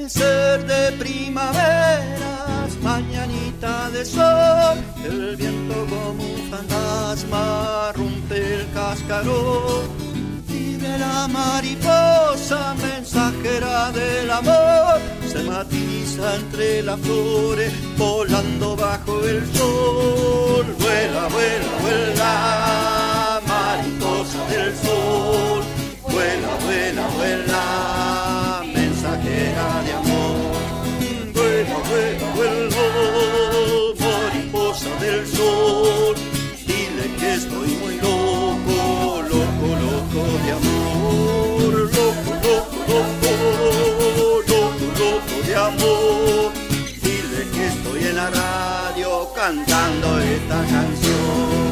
amanecer de primaveras, mañanita de sol, el viento como un fantasma rompe el cascarón. Vive la mariposa, mensajera del amor, se matiza entre las flores, volando bajo el sol. Vuela, vuela, vuela, mariposa del sol. Vuela, vuela, vuela, mensajera de amor. Vuela, vuela, vuela, mariposa del sol. Dile que estoy muy loco, loco, loco de amor. Loco, loco, loco, loco, loco de amor. Dile que estoy en la radio cantando esta canción.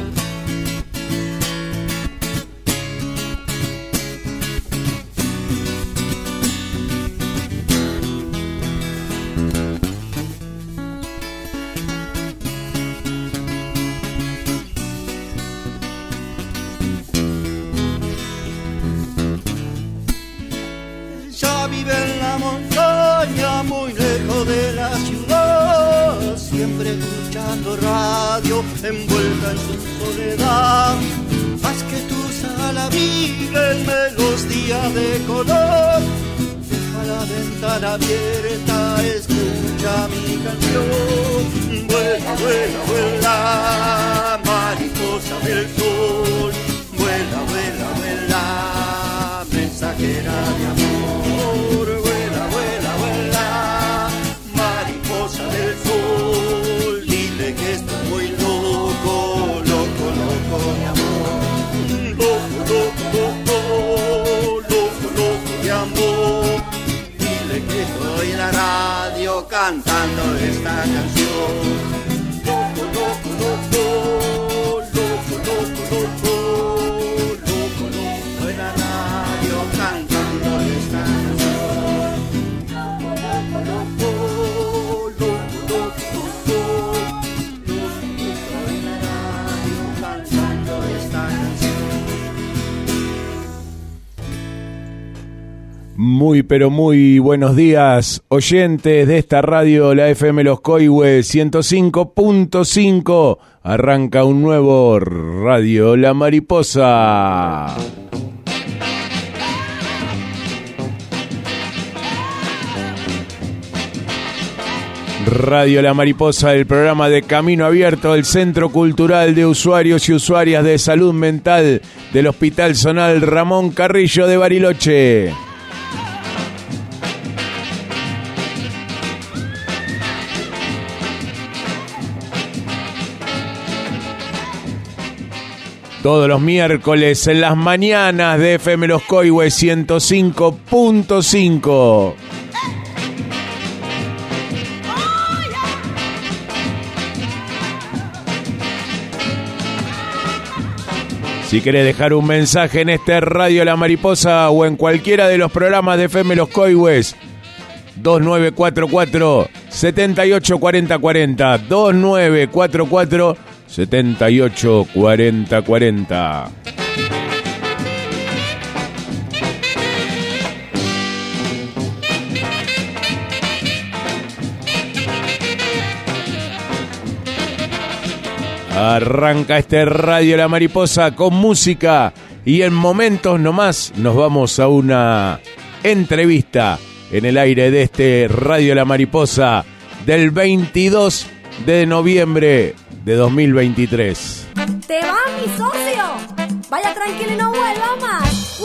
Vive en la montaña, muy lejos de la ciudad, siempre escuchando radio, envuelta en su soledad. Más que tu sala vive en melodía de color. Deja la ventana abierta, escucha mi canción. Vuela, vuela, vuela, mariposa del sol. Vuela, vuela, vuela, mensajera de amor. Vuela, vuela, vuela, mariposa del sol. Dile que estoy muy loco, loco, loco de amor. Loco, loco, loco, loco, loco de amor. Dile que estoy en la radio cantando esta canción. Loco, loco, loco, loco, loco, loco, loco, loco en la radio cantando esta canción. Muy pero muy buenos días, oyentes de esta radio, la FM Los Coihues 105.5. Arranca un nuevo Radio La Mariposa. Radio La Mariposa, el programa de Camino Abierto del Centro Cultural de Usuarios y Usuarias de Salud Mental del Hospital Zonal Ramón Carrillo de Bariloche. Todos los miércoles en las mañanas de FM Los Coihues 105.5. Si querés dejar un mensaje en este Radio La Mariposa o en cualquiera de los programas de FM Los Coihues, 2944 784040, 2944 784040. Arranca este Radio La Mariposa con música y en momentos nomás nos vamos a una entrevista en el aire de este Radio La Mariposa del 22 de noviembre de 2023. ¿Te va, mi socio? Vaya tranquilo y no vuelva más.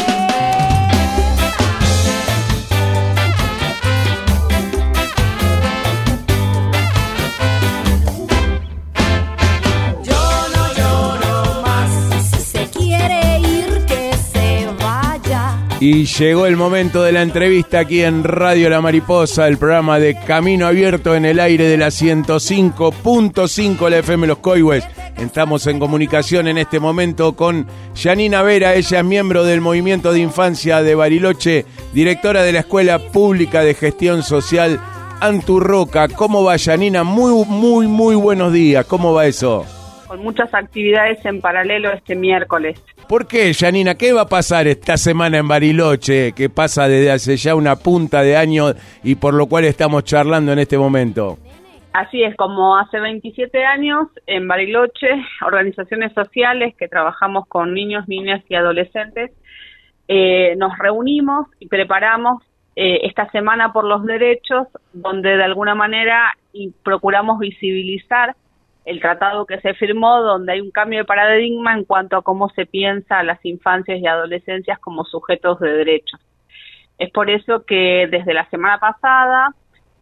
Yo no lloro más. Si se quiere ir, que se vaya. Y llegó el momento de la entrevista aquí en Radio La Mariposa, el programa de Camino Abierto en el aire de la 105.5 la FM Los Coihues. Estamos en comunicación en este momento con Yanina Vera, ella es miembro del Movimiento de Infancia de Bariloche, directora de la Escuela Pública de Gestión Social Anturroca. ¿Cómo va, Yanina? Muy buenos días, ¿cómo va eso? con muchas actividades en paralelo este miércoles. ¿Por qué, Janina? ¿Qué va a pasar esta semana en Bariloche, que pasa desde hace ya una punta de año y por lo cual estamos charlando en este momento? Así es, como hace 27 años en Bariloche, organizaciones sociales que trabajamos con niños, niñas y adolescentes, nos reunimos y preparamos esta Semana por los Derechos, donde de alguna manera procuramos visibilizar el tratado que se firmó, donde hay un cambio de paradigma en cuanto a cómo se piensa a las infancias y adolescencias como sujetos de derechos. Es por eso que desde la semana pasada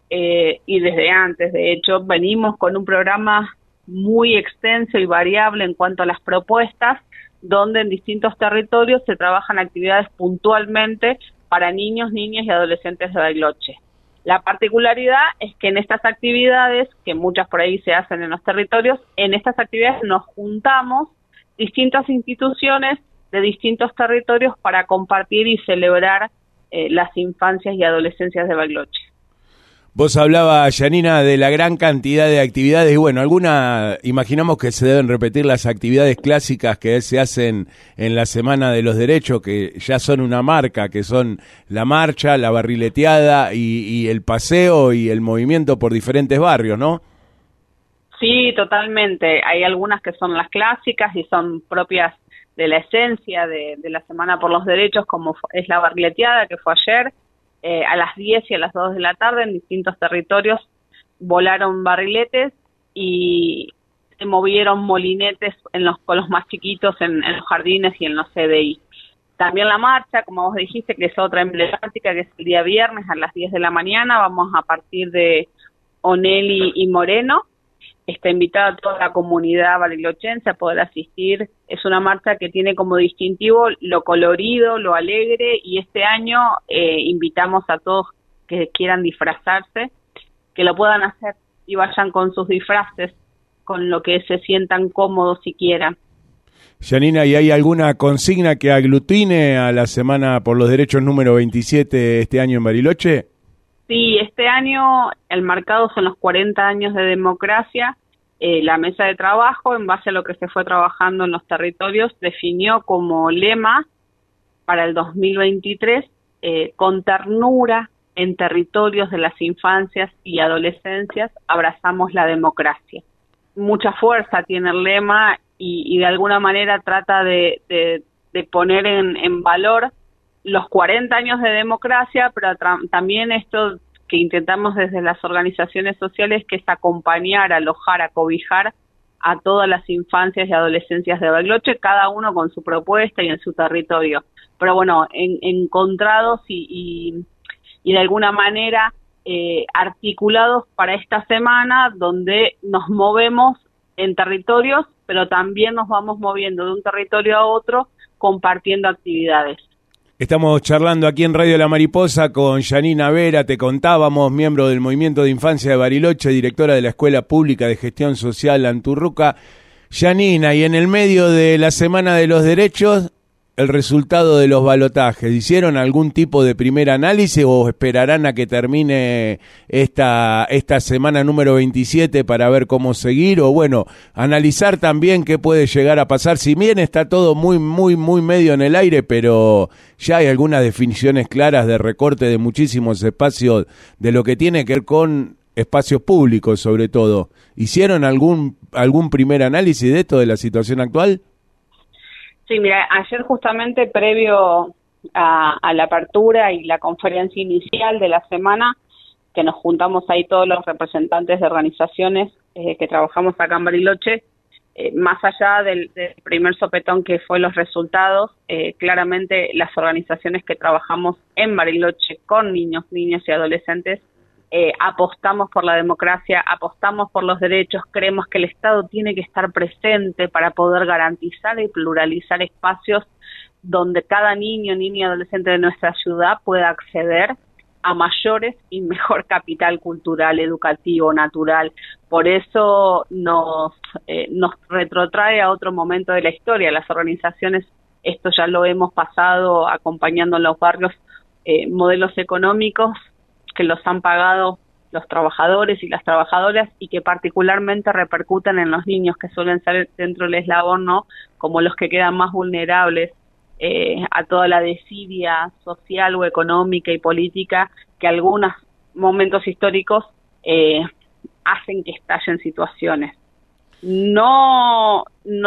y desde antes, de hecho, venimos con un programa muy extenso y variable en cuanto a las propuestas, donde en distintos territorios se trabajan actividades puntualmente para niños, niñas y adolescentes de Bariloche. La particularidad es que en estas actividades, que muchas por ahí se hacen en los territorios, en estas actividades nos juntamos distintas instituciones de distintos territorios para compartir y celebrar las infancias y adolescencias de Bariloche. Vos hablabas, Janina, de la gran cantidad de actividades y bueno, imaginamos que se deben repetir las actividades clásicas que se hacen en la Semana de los Derechos, que ya son una marca, que son la marcha, la barrileteada y el paseo y el movimiento por diferentes barrios, ¿no? Sí, totalmente. Hay algunas que son las clásicas y son propias de la esencia de la Semana por los Derechos, como es la barrileteada, que fue ayer. A las 10 y a las 2 de la tarde en distintos territorios volaron barriletes y se movieron molinetes con los más chiquitos en los jardines y en los CDI. También la marcha, como vos dijiste, que es otra emblemática, que es el día viernes a las 10 de la mañana, vamos a partir de Onelli y Moreno. Está invitada toda la comunidad barilochense a poder asistir. Es una marcha que tiene como distintivo lo colorido, lo alegre, y este año invitamos a todos que quieran disfrazarse, que lo puedan hacer y vayan con sus disfraces, con lo que se sientan cómodos si quieran. Janina, ¿y hay alguna consigna que aglutine a la Semana por los Derechos número 27 este año en Bariloche? Sí, este año el marcado son los 40 años de democracia. La mesa de trabajo, en base a lo que se fue trabajando en los territorios, definió como lema para el 2023 con ternura en territorios de las infancias y adolescencias abrazamos la democracia. Mucha fuerza tiene el lema y de alguna manera trata de poner en valor los 40 años de democracia, pero también esto que intentamos desde las organizaciones sociales, que es acompañar, alojar, acobijar a todas las infancias y adolescencias de Bariloche, cada uno con su propuesta y en su territorio. Pero bueno, encontrados y de alguna manera articulados para esta semana, donde nos movemos en territorios, pero también nos vamos moviendo de un territorio a otro, compartiendo actividades. Estamos charlando aquí en Radio La Mariposa con Janina Vera, te contábamos, miembro del Movimiento de Infancia de Bariloche, directora de la Escuela Pública de Gestión Social Anturruca. Janina, y en el medio de la Semana de los Derechos, el resultado de los balotajes, ¿hicieron algún tipo de primer análisis o esperarán a que termine esta semana número 27 para ver cómo seguir? O bueno, analizar también qué puede llegar a pasar, si bien está todo muy medio en el aire, pero ya hay algunas definiciones claras de recorte de muchísimos espacios de lo que tiene que ver con espacios públicos sobre todo. ¿Hicieron algún primer análisis de esto, de la situación actual? Sí, mira, ayer justamente previo a la apertura y la conferencia inicial de la semana, que nos juntamos ahí todos los representantes de organizaciones que trabajamos acá en Bariloche, más allá del primer sopetón que fue los resultados, claramente las organizaciones que trabajamos en Bariloche con niños, niñas y adolescentes, apostamos por la democracia, apostamos por los derechos, creemos que el Estado tiene que estar presente para poder garantizar y pluralizar espacios donde cada niño, niña y adolescente de nuestra ciudad pueda acceder a mayores y mejor capital cultural, educativo, natural. Por eso nos retrotrae a otro momento de la historia. Las organizaciones, esto ya lo hemos pasado acompañando en los barrios, modelos económicos que los han pagado los trabajadores y las trabajadoras y que particularmente repercuten en los niños que suelen ser dentro del eslabón, ¿no? Como los que quedan más vulnerables a toda la desidia social o económica y política que algunos momentos históricos hacen que estallen situaciones. No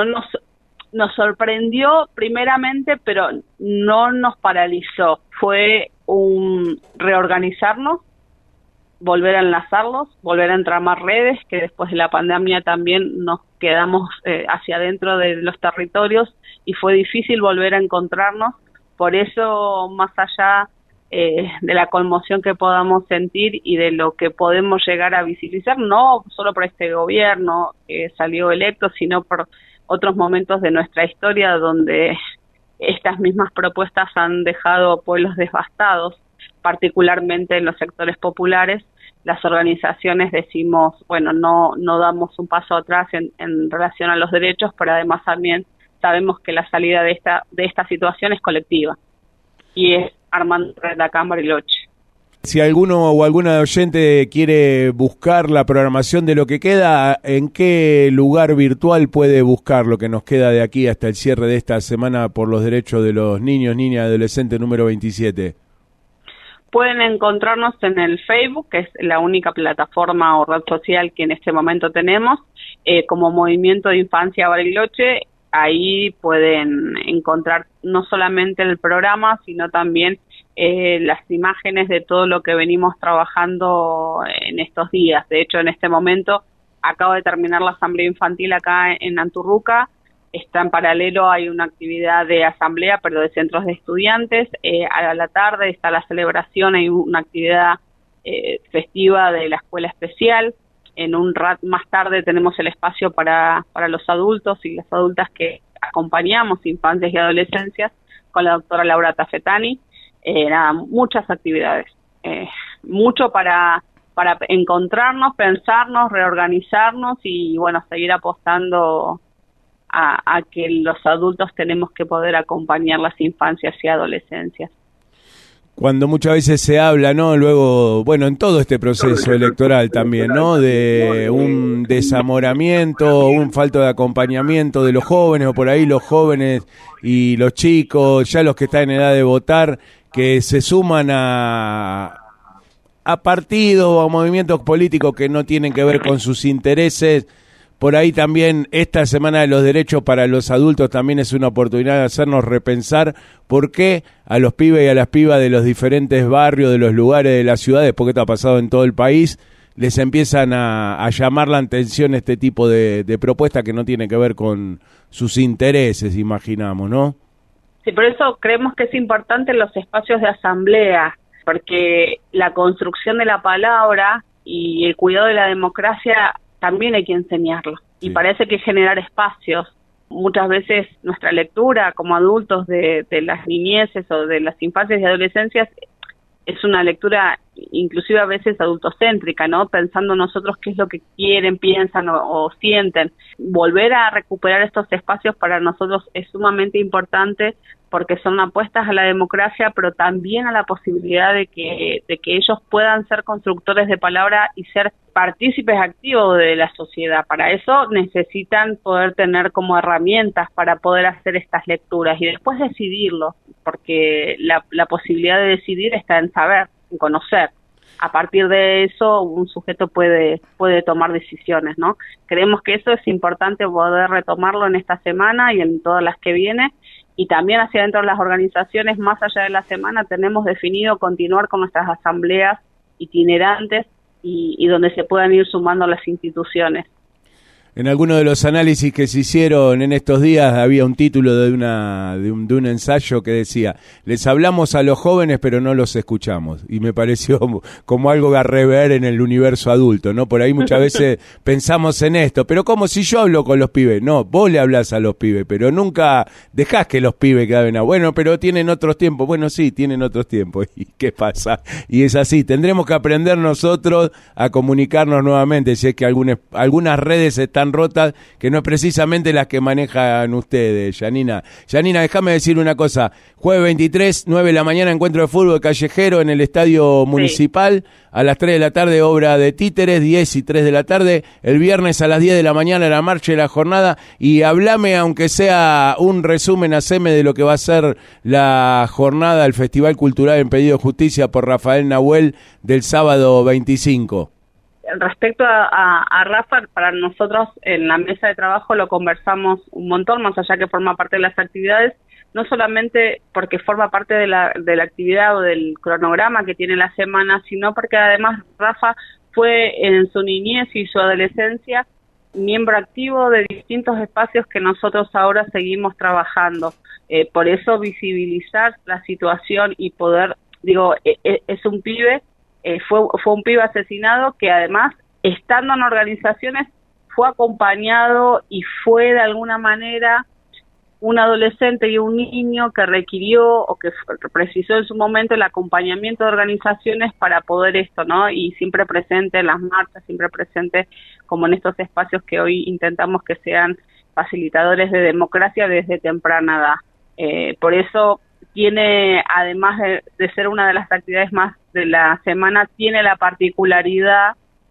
nos sorprendió primeramente, pero no nos paralizó. Fue un reorganizarnos, volver a enlazarlos, volver a entramar redes, que después de la pandemia también nos quedamos hacia adentro de los territorios y fue difícil volver a encontrarnos. Por eso, más allá de la conmoción que podamos sentir y de lo que podemos llegar a visibilizar, no solo por este gobierno que salió electo, sino por otros momentos de nuestra historia donde estas mismas propuestas han dejado pueblos devastados, particularmente en los sectores populares, las organizaciones decimos, bueno, no damos un paso atrás en relación a los derechos, pero además también sabemos que la salida de esta situación es colectiva y es armando red acá en Bariloche. Si alguno o alguna oyente quiere buscar la programación de lo que queda, ¿en qué lugar virtual puede buscar lo que nos queda de aquí hasta el cierre de esta semana por los derechos de los niños, niñas y adolescentes número 27? Pueden encontrarnos en el Facebook, que es la única plataforma o red social que en este momento tenemos, como Movimiento de Infancia Bariloche. Ahí pueden encontrar no solamente el programa, sino también las imágenes de todo lo que venimos trabajando en estos días. De hecho, en este momento acabo de terminar la asamblea infantil acá en Anturruca. Está en paralelo, hay una actividad de asamblea, pero de centros de estudiantes. A la tarde está la celebración, hay una actividad festiva de la escuela especial. En un rato más tarde tenemos el espacio para los adultos y las adultas que acompañamos infancias y adolescencias con la doctora Laura Tafetani. Muchas actividades, mucho para encontrarnos, pensarnos, reorganizarnos y bueno, seguir apostando a que los adultos tenemos que poder acompañar las infancias y adolescencias. Cuando muchas veces se habla, ¿no? Luego, bueno, en todo este proceso electoral también, ¿no? De un desamoramiento, un falto de acompañamiento de los jóvenes, o por ahí los jóvenes y los chicos, ya los que están en edad de votar, que se suman a partidos o a movimientos políticos que no tienen que ver con sus intereses. Por ahí también esta Semana de los Derechos para los Adultos también es una oportunidad de hacernos repensar por qué a los pibes y a las pibas de los diferentes barrios, de los lugares de las ciudades, porque esto ha pasado en todo el país, les empiezan a llamar la atención este tipo de propuestas que no tienen que ver con sus intereses, imaginamos, ¿no? Sí, por eso creemos que es importante los espacios de asamblea, porque la construcción de la palabra y el cuidado de la democracia también hay que enseñarlo. Sí. Y parece que generar espacios. Muchas veces nuestra lectura como adultos de las niñeces o de las infancias y adolescencias es una lectura inclusive a veces adultocéntrica, ¿no? Pensando nosotros qué es lo que quieren, piensan o sienten. Volver a recuperar estos espacios para nosotros es sumamente importante porque son apuestas a la democracia, pero también a la posibilidad de que ellos puedan ser constructores de palabra y ser partícipes activos de la sociedad. Para eso necesitan poder tener como herramientas para poder hacer estas lecturas y después decidirlo, porque la posibilidad de decidir está en saber, en conocer. A partir de eso un sujeto puede tomar decisiones, ¿no? Creemos que eso es importante poder retomarlo en esta semana y en todas las que vienen. Y también hacia dentro de las organizaciones, más allá de la semana, tenemos definido continuar con nuestras asambleas itinerantes y donde se puedan ir sumando las instituciones. En alguno de los análisis que se hicieron en estos días había un título de un ensayo que decía: les hablamos a los jóvenes pero no los escuchamos, y me pareció como algo a rever en el universo adulto, ¿no? Por ahí muchas veces pensamos en esto, pero como si yo hablo con los pibes. No, vos le hablás a los pibes, pero nunca dejás que los pibes queden bueno, pero tienen otros tiempos. Bueno, sí, tienen otros tiempos. ¿Y qué pasa? Y es así, tendremos que aprender nosotros a comunicarnos nuevamente, si es que algunas redes están tan rotas que no es precisamente las que manejan ustedes, Yanina. Yanina, déjame decir una cosa. Jueves 23, 9 de la mañana, encuentro de fútbol callejero en el Estadio Municipal. Sí. A las 3 de la tarde, obra de títeres, 10 y 3 de la tarde. El viernes a las 10 de la mañana, la marcha y la jornada. Y hablame, aunque sea un resumen, haceme de lo que va a ser la jornada, el Festival Cultural en Pedido de Justicia por Rafael Nahuel del sábado 25. Respecto a Rafa, para nosotros en la mesa de trabajo lo conversamos un montón, más allá que forma parte de las actividades, no solamente porque forma parte de la actividad o del cronograma que tiene la semana, sino porque además Rafa fue en su niñez y su adolescencia miembro activo de distintos espacios que nosotros ahora seguimos trabajando. Por eso visibilizar la situación y poder, es un pibe, fue un pibe asesinado que además, estando en organizaciones, fue acompañado y fue de alguna manera un adolescente y un niño que requirió o que precisó en su momento el acompañamiento de organizaciones para poder esto, ¿no? Y siempre presente en las marchas, siempre presente como en estos espacios que hoy intentamos que sean facilitadores de democracia desde temprana edad. Por eso tiene, además de ser una de las actividades más de la semana, tiene la particularidad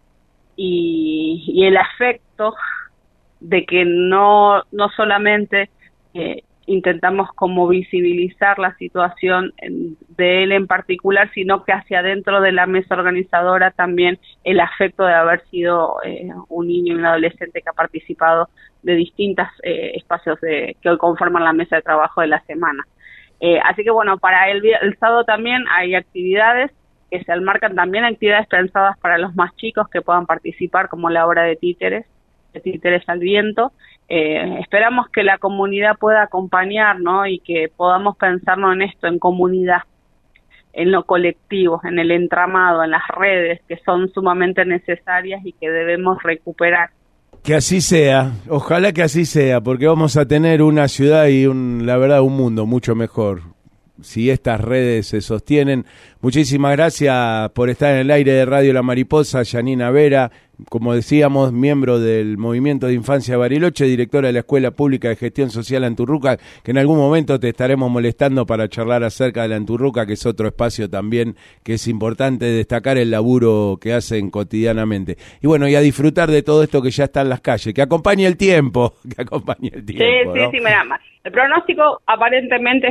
y el afecto de que no solamente intentamos como visibilizar la situación de él en particular, sino que hacia adentro de la mesa organizadora también el afecto de haber sido un niño y un adolescente que ha participado de distintos espacios que hoy conforman la mesa de trabajo de la semana. Así que bueno, para el sábado también hay actividades que se enmarcan también, actividades pensadas para los más chicos que puedan participar, como la obra de títeres al viento. Esperamos que la comunidad pueda acompañar, ¿no? Y que podamos pensarnos en esto, en comunidad, en lo colectivo, en el entramado, en las redes que son sumamente necesarias y que debemos recuperar. Que así sea, ojalá que así sea, porque vamos a tener una ciudad y la verdad un mundo mucho mejor si estas redes se sostienen. Muchísimas gracias por estar en el aire de Radio La Mariposa, Yanina Vera, como decíamos, miembro del Movimiento de Infancia Bariloche, directora de la Escuela Pública de Gestión Social Anturruca, que en algún momento te estaremos molestando para charlar acerca de la Anturruca, que es otro espacio también que es importante destacar el laburo que hacen cotidianamente. Y bueno, y a disfrutar de todo esto que ya está en las calles, que acompañe el tiempo, ¿no? Sí, mira, el pronóstico aparentemente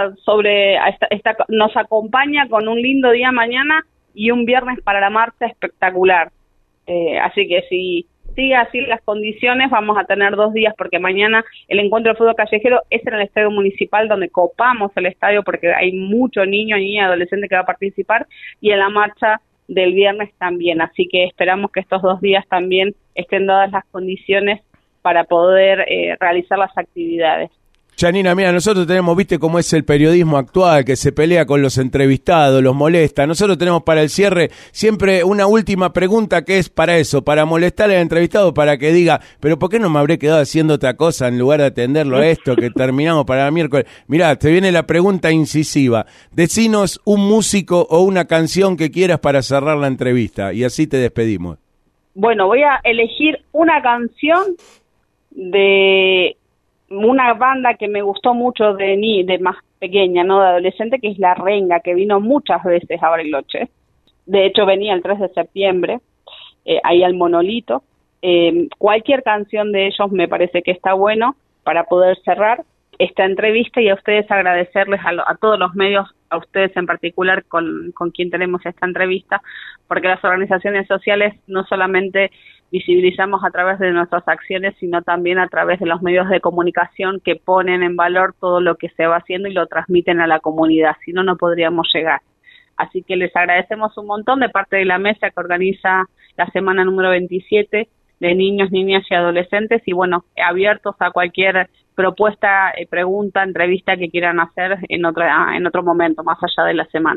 nos acompaña con un lindo día mañana y un viernes para la marcha espectacular. Así que si sigue así las condiciones, vamos a tener 2 días, porque mañana el encuentro de fútbol callejero es en el Estadio Municipal, donde copamos el estadio porque hay mucho niño, niña, adolescente que va a participar, y en la marcha del viernes también. Así que esperamos que estos 2 días también estén dadas las condiciones para poder realizar las actividades. Yanina, mira, nosotros tenemos, viste cómo es el periodismo actual, que se pelea con los entrevistados, los molesta. Nosotros tenemos para el cierre siempre una última pregunta que es para eso, para molestarle al entrevistado, para que diga, pero ¿por qué no me habré quedado haciendo otra cosa en lugar de atenderlo a esto que terminamos para el miércoles? Mirá, te viene la pregunta incisiva. Decinos un músico o una canción que quieras para cerrar la entrevista y así te despedimos. Bueno, voy a elegir una canción de una banda que me gustó mucho de más pequeña, no de adolescente, que es La Renga, que vino muchas veces a Bariloche. De hecho, venía el 3 de septiembre, ahí al Monolito. Cualquier canción de ellos me parece que está bueno para poder cerrar esta entrevista, y a ustedes agradecerles a todos los medios, a ustedes en particular con quien tenemos esta entrevista, porque las organizaciones sociales no solamente visibilizamos a través de nuestras acciones, sino también a través de los medios de comunicación que ponen en valor todo lo que se va haciendo y lo transmiten a la comunidad, si no, no podríamos llegar. Así que les agradecemos un montón de parte de la mesa que organiza la semana número 27 de niños, niñas y adolescentes, y bueno, abiertos a cualquier propuesta, pregunta, entrevista que quieran hacer en otro momento, más allá de la semana.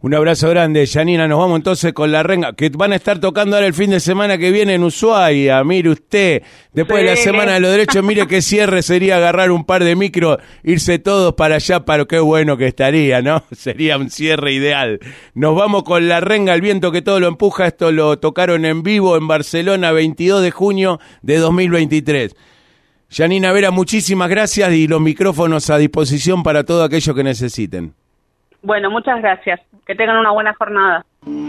Un abrazo grande, Janina. Nos vamos entonces con La Renga, que van a estar tocando ahora el fin de semana que viene en Ushuaia. Mire usted, después de la Semana de los Derechos, mire qué cierre sería agarrar un par de micros, irse todos para allá, para qué bueno que estaría, ¿no? Sería un cierre ideal. Nos vamos con La Renga, el viento que todo lo empuja. Esto lo tocaron en vivo en Barcelona, 22 de junio de 2023. Janina Vera, muchísimas gracias y los micrófonos a disposición para todo aquello que necesiten. Bueno, muchas gracias. Que tengan una buena jornada.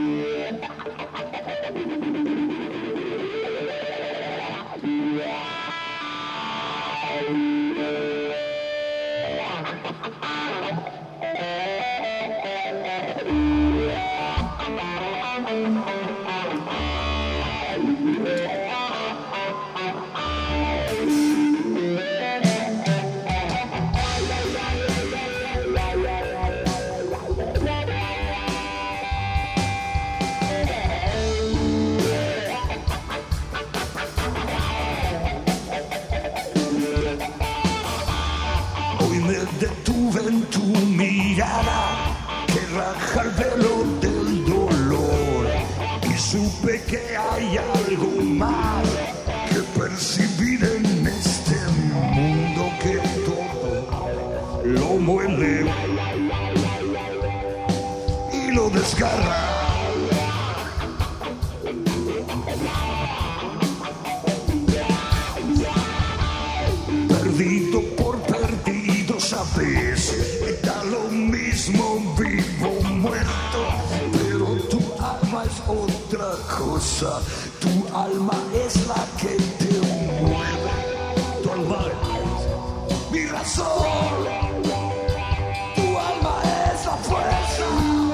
Detuve en tu mirada que raja el velo del dolor y supe que hay algo más que percibir en este mundo que todo lo muele y lo desgarra. Perdido por perdido, sabes, da lo mismo vivo o muerto, pero tu alma es otra cosa, tu alma es la que te mueve, tu alma es mi razón, tu alma es la fuerza.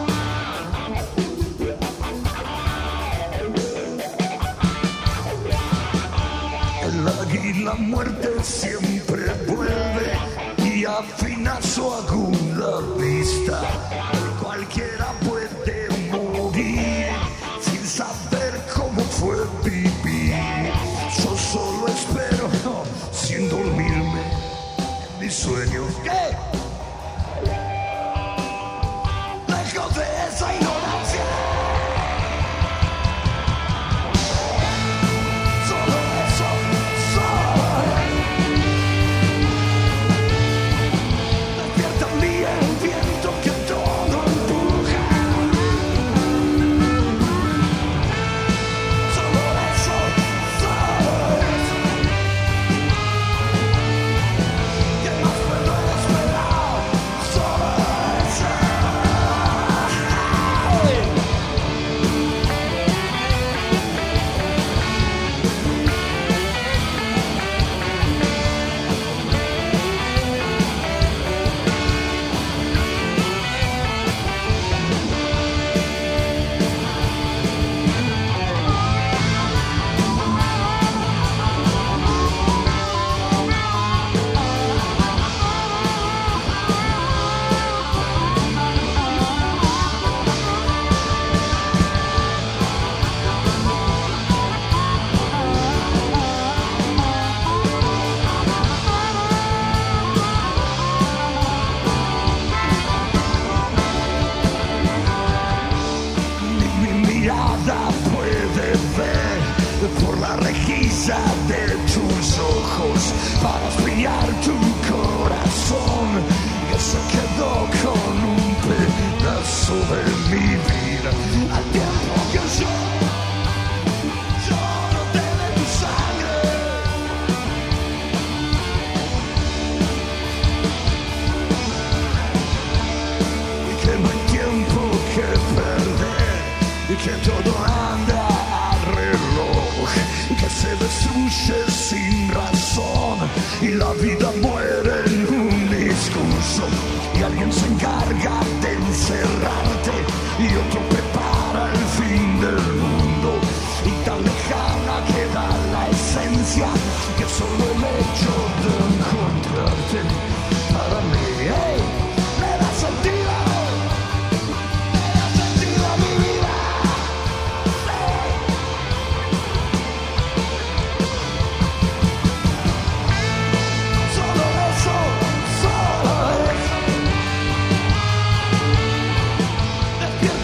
El águila muerte siempre vuelve y afina su aguda vista. Cualquiera puede morir sin saber cómo fue vivir. Yo solo espero, sin dormirme, mis sueños. ¿Qué? Lejos de esa ignorancia. De tus ojos para espiar tu corazón, que se quedó con un pedazo de mi vida al tiempo que yo no te de tu sangre. Y que no hay tiempo que perder y que todo anda al reloj, que se destruye sin razón y la vida muere en un discurso y alguien se encarga de encerrarte y otro prepara el fin del mundo y tan lejana queda la esencia que solo el hecho de encontrarte para mí, hey, me da sentido a mi vida. Despierta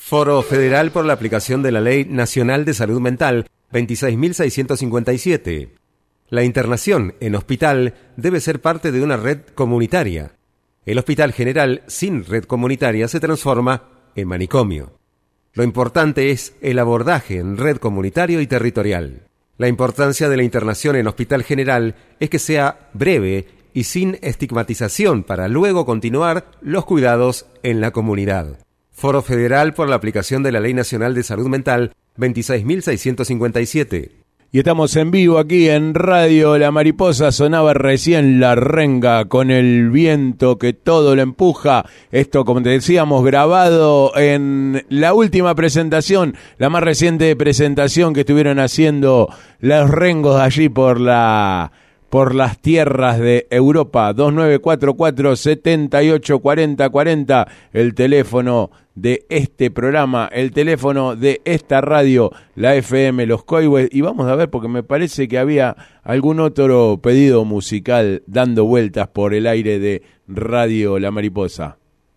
Foro Federal por la aplicación de la Ley Nacional de Salud Mental 26.657. La internación en hospital debe ser parte de una red comunitaria. El Hospital General sin red comunitaria se transforma en manicomio. Lo importante es el abordaje en red comunitario y territorial. La importancia de la internación en Hospital General es que sea breve y sin estigmatización para luego continuar los cuidados en la comunidad. Foro Federal por la aplicación de la Ley Nacional de Salud Mental 26.657. Y estamos en vivo aquí en Radio La Mariposa. Sonaba recién La Renga con el viento que todo lo empuja. Esto, como te decíamos, grabado en la última presentación, la más reciente presentación que estuvieron haciendo los Rengos allí por las tierras de Europa. 2944-784040, el teléfono de este programa, el teléfono de esta radio, la FM Los Coihues. Y vamos a ver, porque me parece que había algún otro pedido musical dando vueltas por el aire de Radio La Mariposa.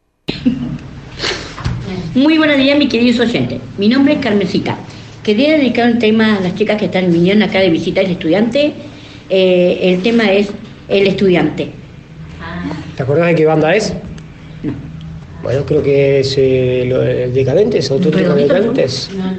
Muy buenos días, mis queridos oyentes. Mi nombre es Carmencita. Quería dedicar un tema a las chicas que vinieron acá de visita al estudiante. El tema es El Estudiante. ¿Te acordás de qué banda es? No. Bueno, creo que es Decadentes, Auténticos Decadentes. No.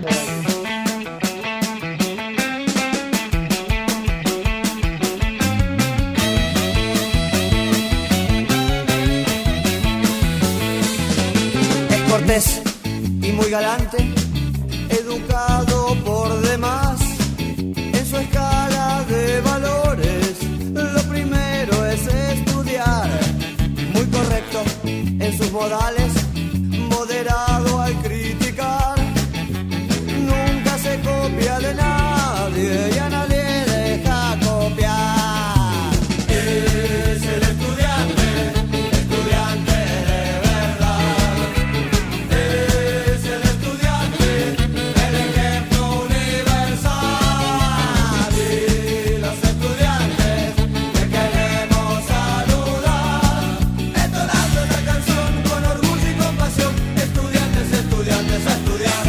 Es cortés y muy galante, educado por demás, en su escala de valores, lo primero es estudiar, muy correcto en sus modales, moderado al criticar, nunca se copia de nadie y a nadie deja copiar. Es el estudiante, estudiante de verdad. Es el estudiante, el ejemplo universal. Y los estudiantes que queremos saludar, entonando esta canción con orgullo y compasión. Estudiantes, estudiantes, a estudiar.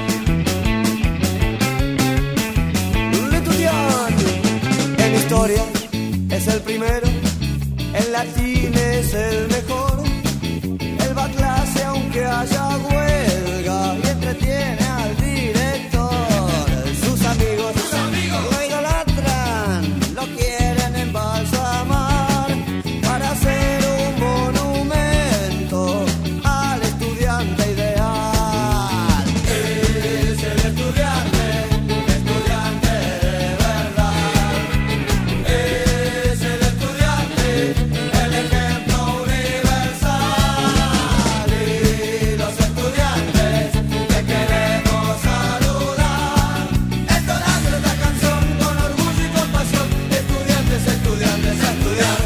Un estudiante en historia es el primero, en latín es el mejor. Él va a clase aunque haya huelga y entretiene al director. Sus amigos lo idolatran, lo quieren embalsamar para hacer un monumento al estudiante ideal. Es el estudiante, estudiante de verdad. Es el estudiante, el ejemplo universal. Y los estudiantes que queremos saludar, entonando esta canción con orgullo y compasión. Estudiantes, estudiantes, a estudiar.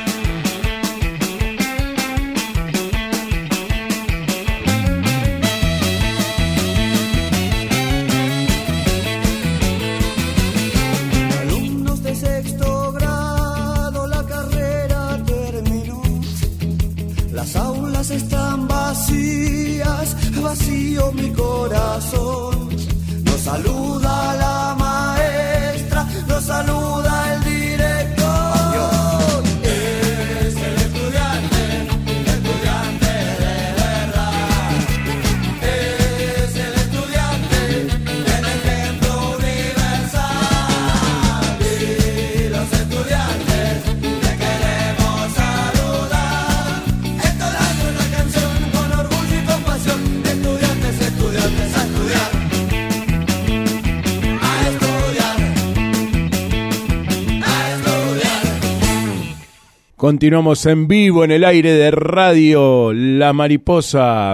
Alumnos de sexto grado, la carrera terminó. Las aulas están vacías, vacío mi corazón. Nos saluda la maestra, nos saluda el director. Es el estudiante, estudiante de verdad. Es el estudiante, el ejemplo universal. Y los estudiantes que queremos saludar, entonando una canción con orgullo y compasión. Estudiantes, estudiantes, a estudiar. A estudiar. A estudiar. Continuamos en vivo en el aire de Radio La Mariposa.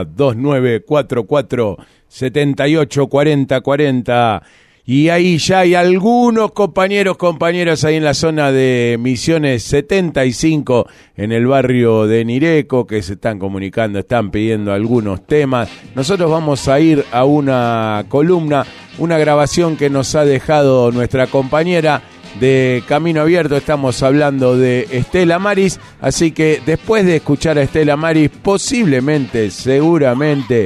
2944-784040. Y ahí ya hay algunos compañeras ahí en la zona de Misiones 75, en el barrio de Nireco, que se están comunicando, están pidiendo algunos temas. Nosotros vamos a ir a una columna, una grabación que nos ha dejado nuestra compañera de Camino Abierto. Estamos hablando de Estela Maris, así que después de escuchar a Estela Maris, posiblemente, seguramente,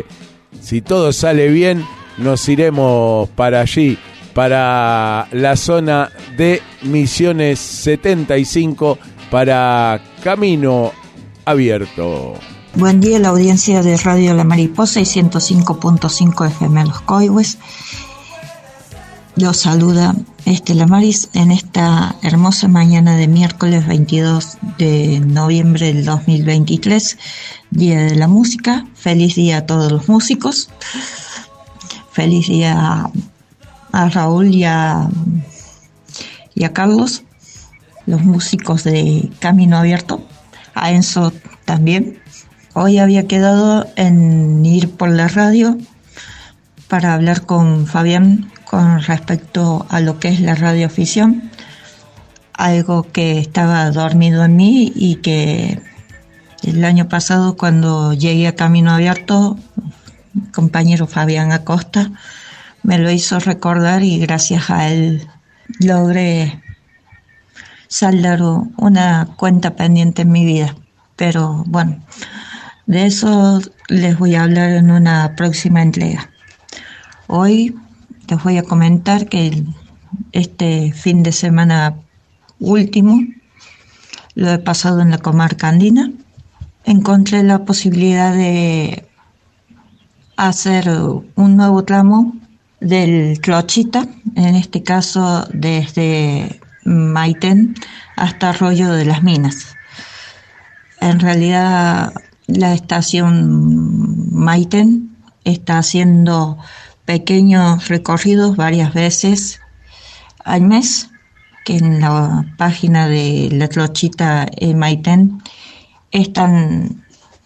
si todo sale bien, nos iremos para allí, para la zona de Misiones 75, para Camino Abierto. Buen día, la audiencia de Radio La Mariposa y 105.5 FM Los Coihues. Los saluda Estela Maris en esta hermosa mañana de miércoles 22 de noviembre del 2023, Día de la Música. Feliz día a todos los músicos. Feliz día a Raúl y a Carlos, los músicos de Camino Abierto. A Enzo también. Hoy había quedado en ir por la radio para hablar con Fabián con respecto a lo que es la radioafición, algo que estaba dormido en mí y que el año pasado, cuando llegué a Camino Abierto, mi compañero Fabián Acosta me lo hizo recordar y gracias a él logré saldar una cuenta pendiente en mi vida. Pero bueno, de eso les voy a hablar en una próxima entrega. Hoy les voy a comentar que este fin de semana último lo he pasado en la comarca andina. Encontré la posibilidad de hacer un nuevo tramo del Clochita, en este caso desde Maitén hasta Arroyo de las Minas. En realidad la estación Maitén está haciendo pequeños recorridos varias veces al mes, que en la página de la Clochita en Maitén están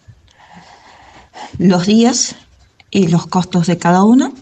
los días y los costos de cada uno.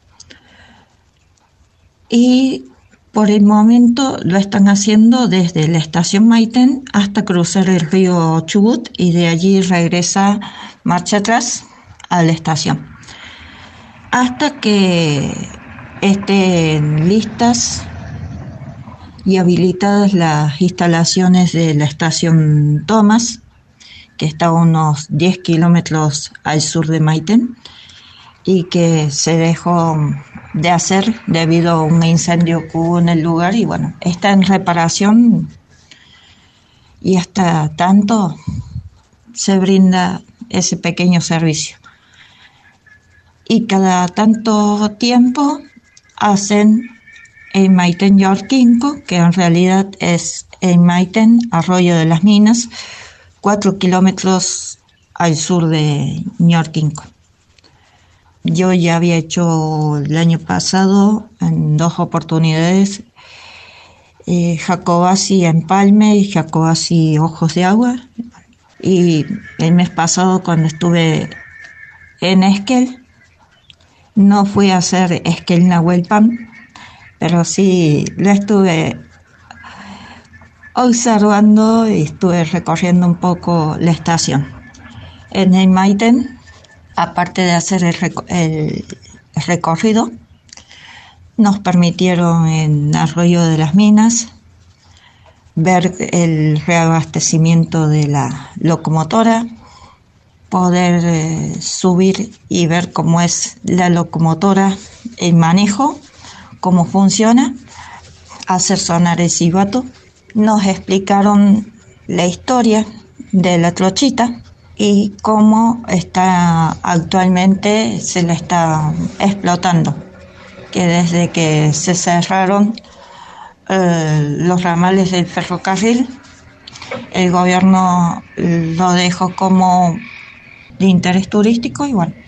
Y por el momento lo están haciendo desde la estación Maitén hasta cruzar el río Chubut y de allí regresa marcha atrás a la estación, hasta que estén listas y habilitadas las instalaciones de la estación Tomás, que está a unos 10 kilómetros al sur de Maitén y que se dejó de hacer debido a un incendio que hubo en el lugar y bueno, está en reparación y hasta tanto se brinda ese pequeño servicio. Y cada tanto tiempo hacen en Maitén Ñorquinco, que en realidad es en Maitén, Arroyo de las Minas, 4 kilómetros al sur de Ñorquinco. Yo ya había hecho el año pasado en 2 oportunidades Jacobasi Empalme y Jacobasi Ojos de Agua. Y el mes pasado, cuando estuve en Esquel, no fui a hacer Esquel Nahuelpan, pero sí lo estuve observando y estuve recorriendo un poco la estación. En el Maitén, aparte de hacer el recorrido, nos permitieron en Arroyo de las Minas ver el reabastecimiento de la locomotora, poder subir y ver cómo es la locomotora, el manejo, cómo funciona, hacer sonar el silbato. Nos explicaron la historia de la Clochita y cómo está actualmente se la está explotando, que desde que se cerraron los ramales del ferrocarril, el gobierno lo dejó como de interés turístico y bueno,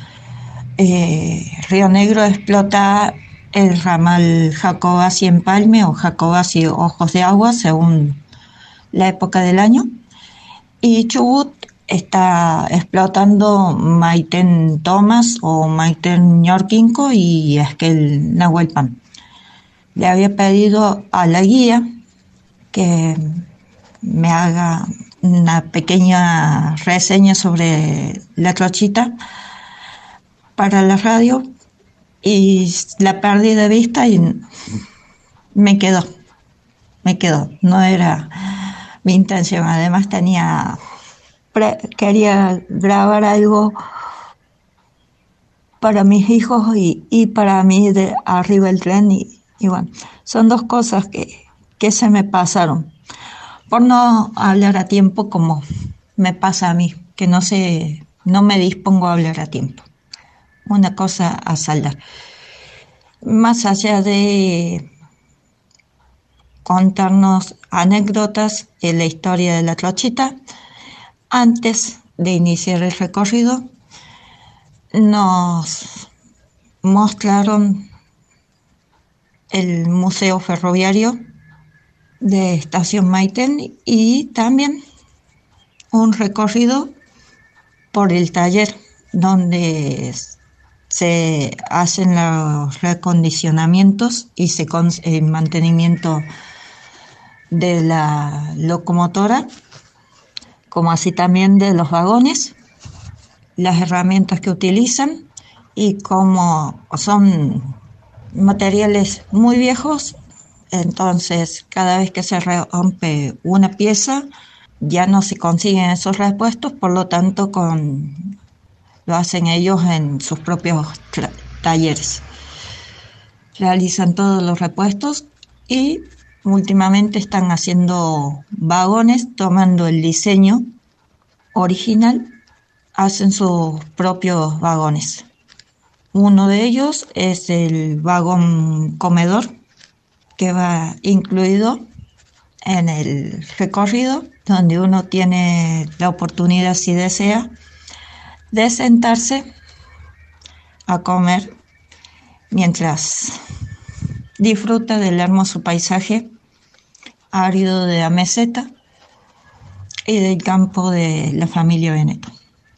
Río Negro explota el ramal Jacobasi Empalme o Jacobasi Ojos de Agua según la época del año, y Chubut está explotando Maitén Tomás o Maitén Ñorquinco y Esquel Nahuelpan. Le había pedido a la guía que me haga una pequeña reseña sobre la Clochita para la radio y la perdí de vista y me quedó. No era mi intención. Además quería grabar algo para mis hijos y para mí de arriba del tren. Y bueno, son dos cosas que se me pasaron. Por no hablar a tiempo como me pasa a mí, que no me dispongo a hablar a tiempo. Una cosa a saldar. Más allá de contarnos anécdotas de la historia de la Trochita, antes de iniciar el recorrido, nos mostraron el Museo Ferroviario de Estación Maitén y también un recorrido por el taller donde se hacen los recondicionamientos y el mantenimiento de la locomotora, como así también de los vagones, las herramientas que utilizan y como son materiales muy viejos, entonces cada vez que se rompe una pieza ya no se consiguen esos repuestos, por lo tanto lo hacen ellos en sus propios talleres. Realizan todos los repuestos y últimamente están haciendo vagones, tomando el diseño original, hacen sus propios vagones. Uno de ellos es el vagón comedor, que va incluido en el recorrido, donde uno tiene la oportunidad, si desea, de sentarse a comer mientras disfruta del hermoso paisaje árido de la meseta y del campo de la familia Veneto.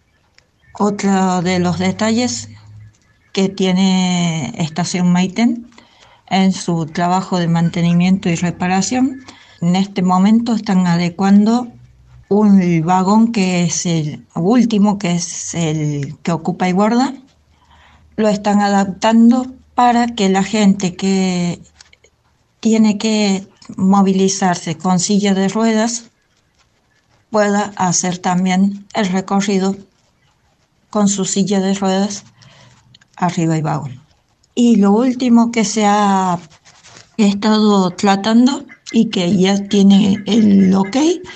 Otro de los detalles que tiene Estación Maitén en su trabajo de mantenimiento y reparación, en este momento están adecuando un vagón que es el último, que es el que ocupa y guarda, lo están adaptando para que la gente que tiene que movilizarse con silla de ruedas pueda hacer también el recorrido con su silla de ruedas arriba y vagón. Y lo último que se ha estado tratando y que ya tiene el ok,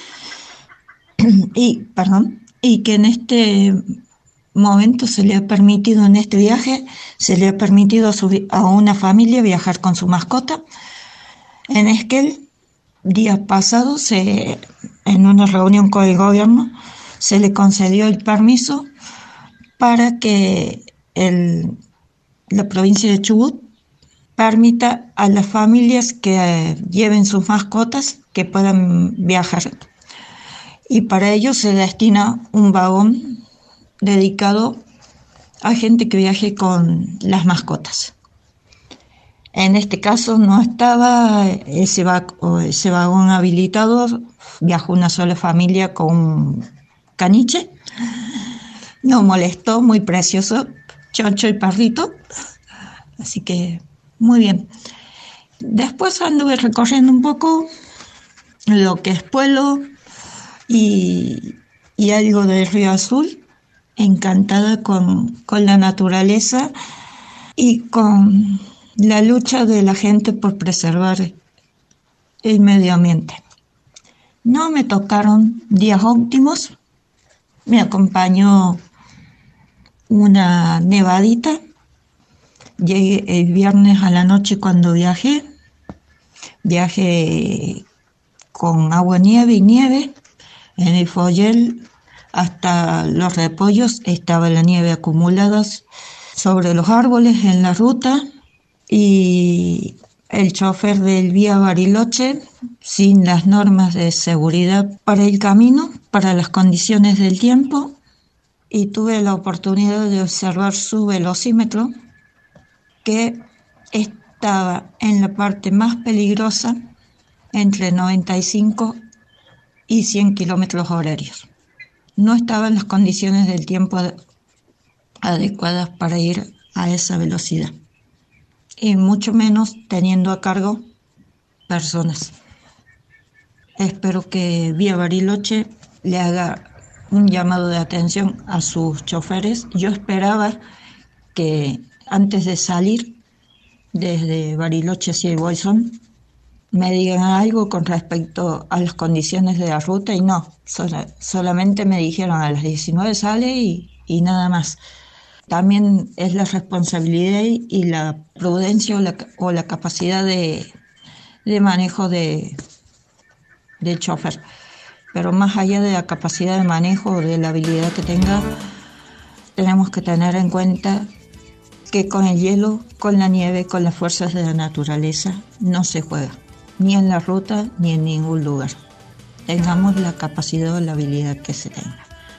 y que en este momento se le ha permitido, en este viaje, se le ha permitido a una familia viajar con su mascota. En Esquel, días pasados, en una reunión con el gobierno, se le concedió el permiso para que la provincia de Chubut permita a las familias que lleven sus mascotas que puedan viajar. Y para ello se destina un vagón dedicado a gente que viaje con las mascotas. En este caso no estaba ese vagón habilitado, viajó una sola familia con un caniche. No molestó, muy precioso, Choncho y Perrito. Así que muy bien. Después anduve recorriendo un poco lo que es Pueblo y algo del Río Azul, encantada con la naturaleza y con la lucha de la gente por preservar el medio ambiente. No me tocaron días óptimos, me acompañó una nevadita. Llegué el viernes a la noche cuando viajé con agua, nieve y nieve. En el follel hasta los repollos estaba la nieve acumulada sobre los árboles en la ruta, y el chofer del Vía Bariloche, sin las normas de seguridad para el camino, para las condiciones del tiempo, y tuve la oportunidad de observar su velocímetro, que estaba en la parte más peligrosa, entre 95 y 100 kilómetros horarios. No estaba en las condiciones del tiempo adecuadas para ir a esa velocidad, y mucho menos teniendo a cargo personas. Espero que Vía Bariloche le haga un llamado de atención a sus choferes. Yo esperaba que antes de salir desde Bariloche hacia el Bolsón me digan algo con respecto a las condiciones de la ruta y no, solamente me dijeron a las 19 sale y nada más. También es la responsabilidad y la prudencia o la capacidad de manejo del chofer. Pero más allá de la capacidad de manejo o de la habilidad que tenga, tenemos que tener en cuenta que con el hielo, con la nieve, con las fuerzas de la naturaleza, no se juega, ni en la ruta ni en ningún lugar. Tengamos la capacidad o la habilidad que se tenga.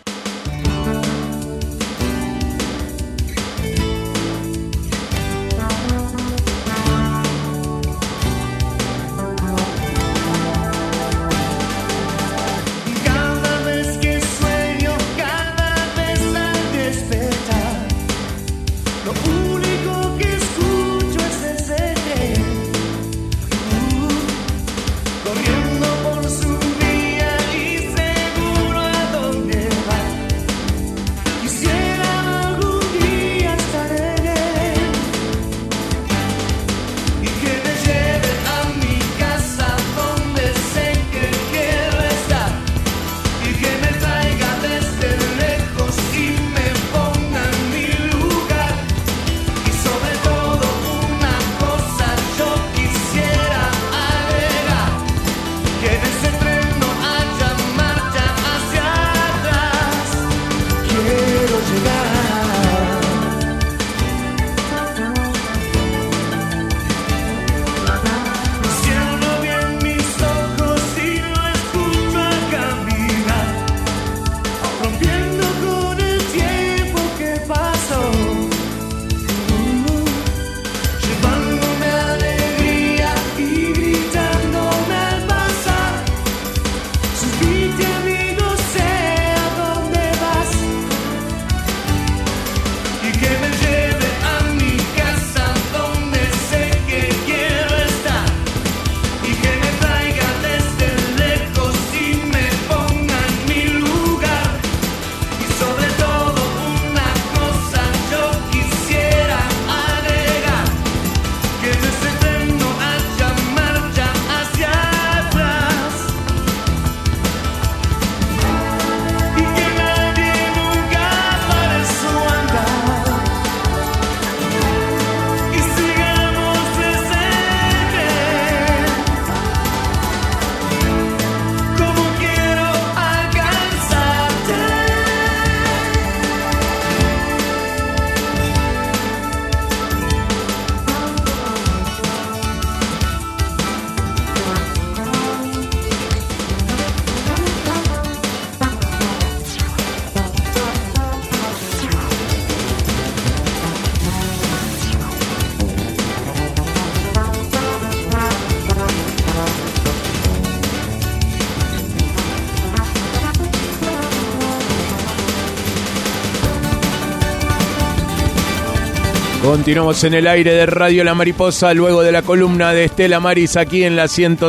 Continuamos en el aire de Radio La Mariposa, luego de la columna de Estela Maris aquí en la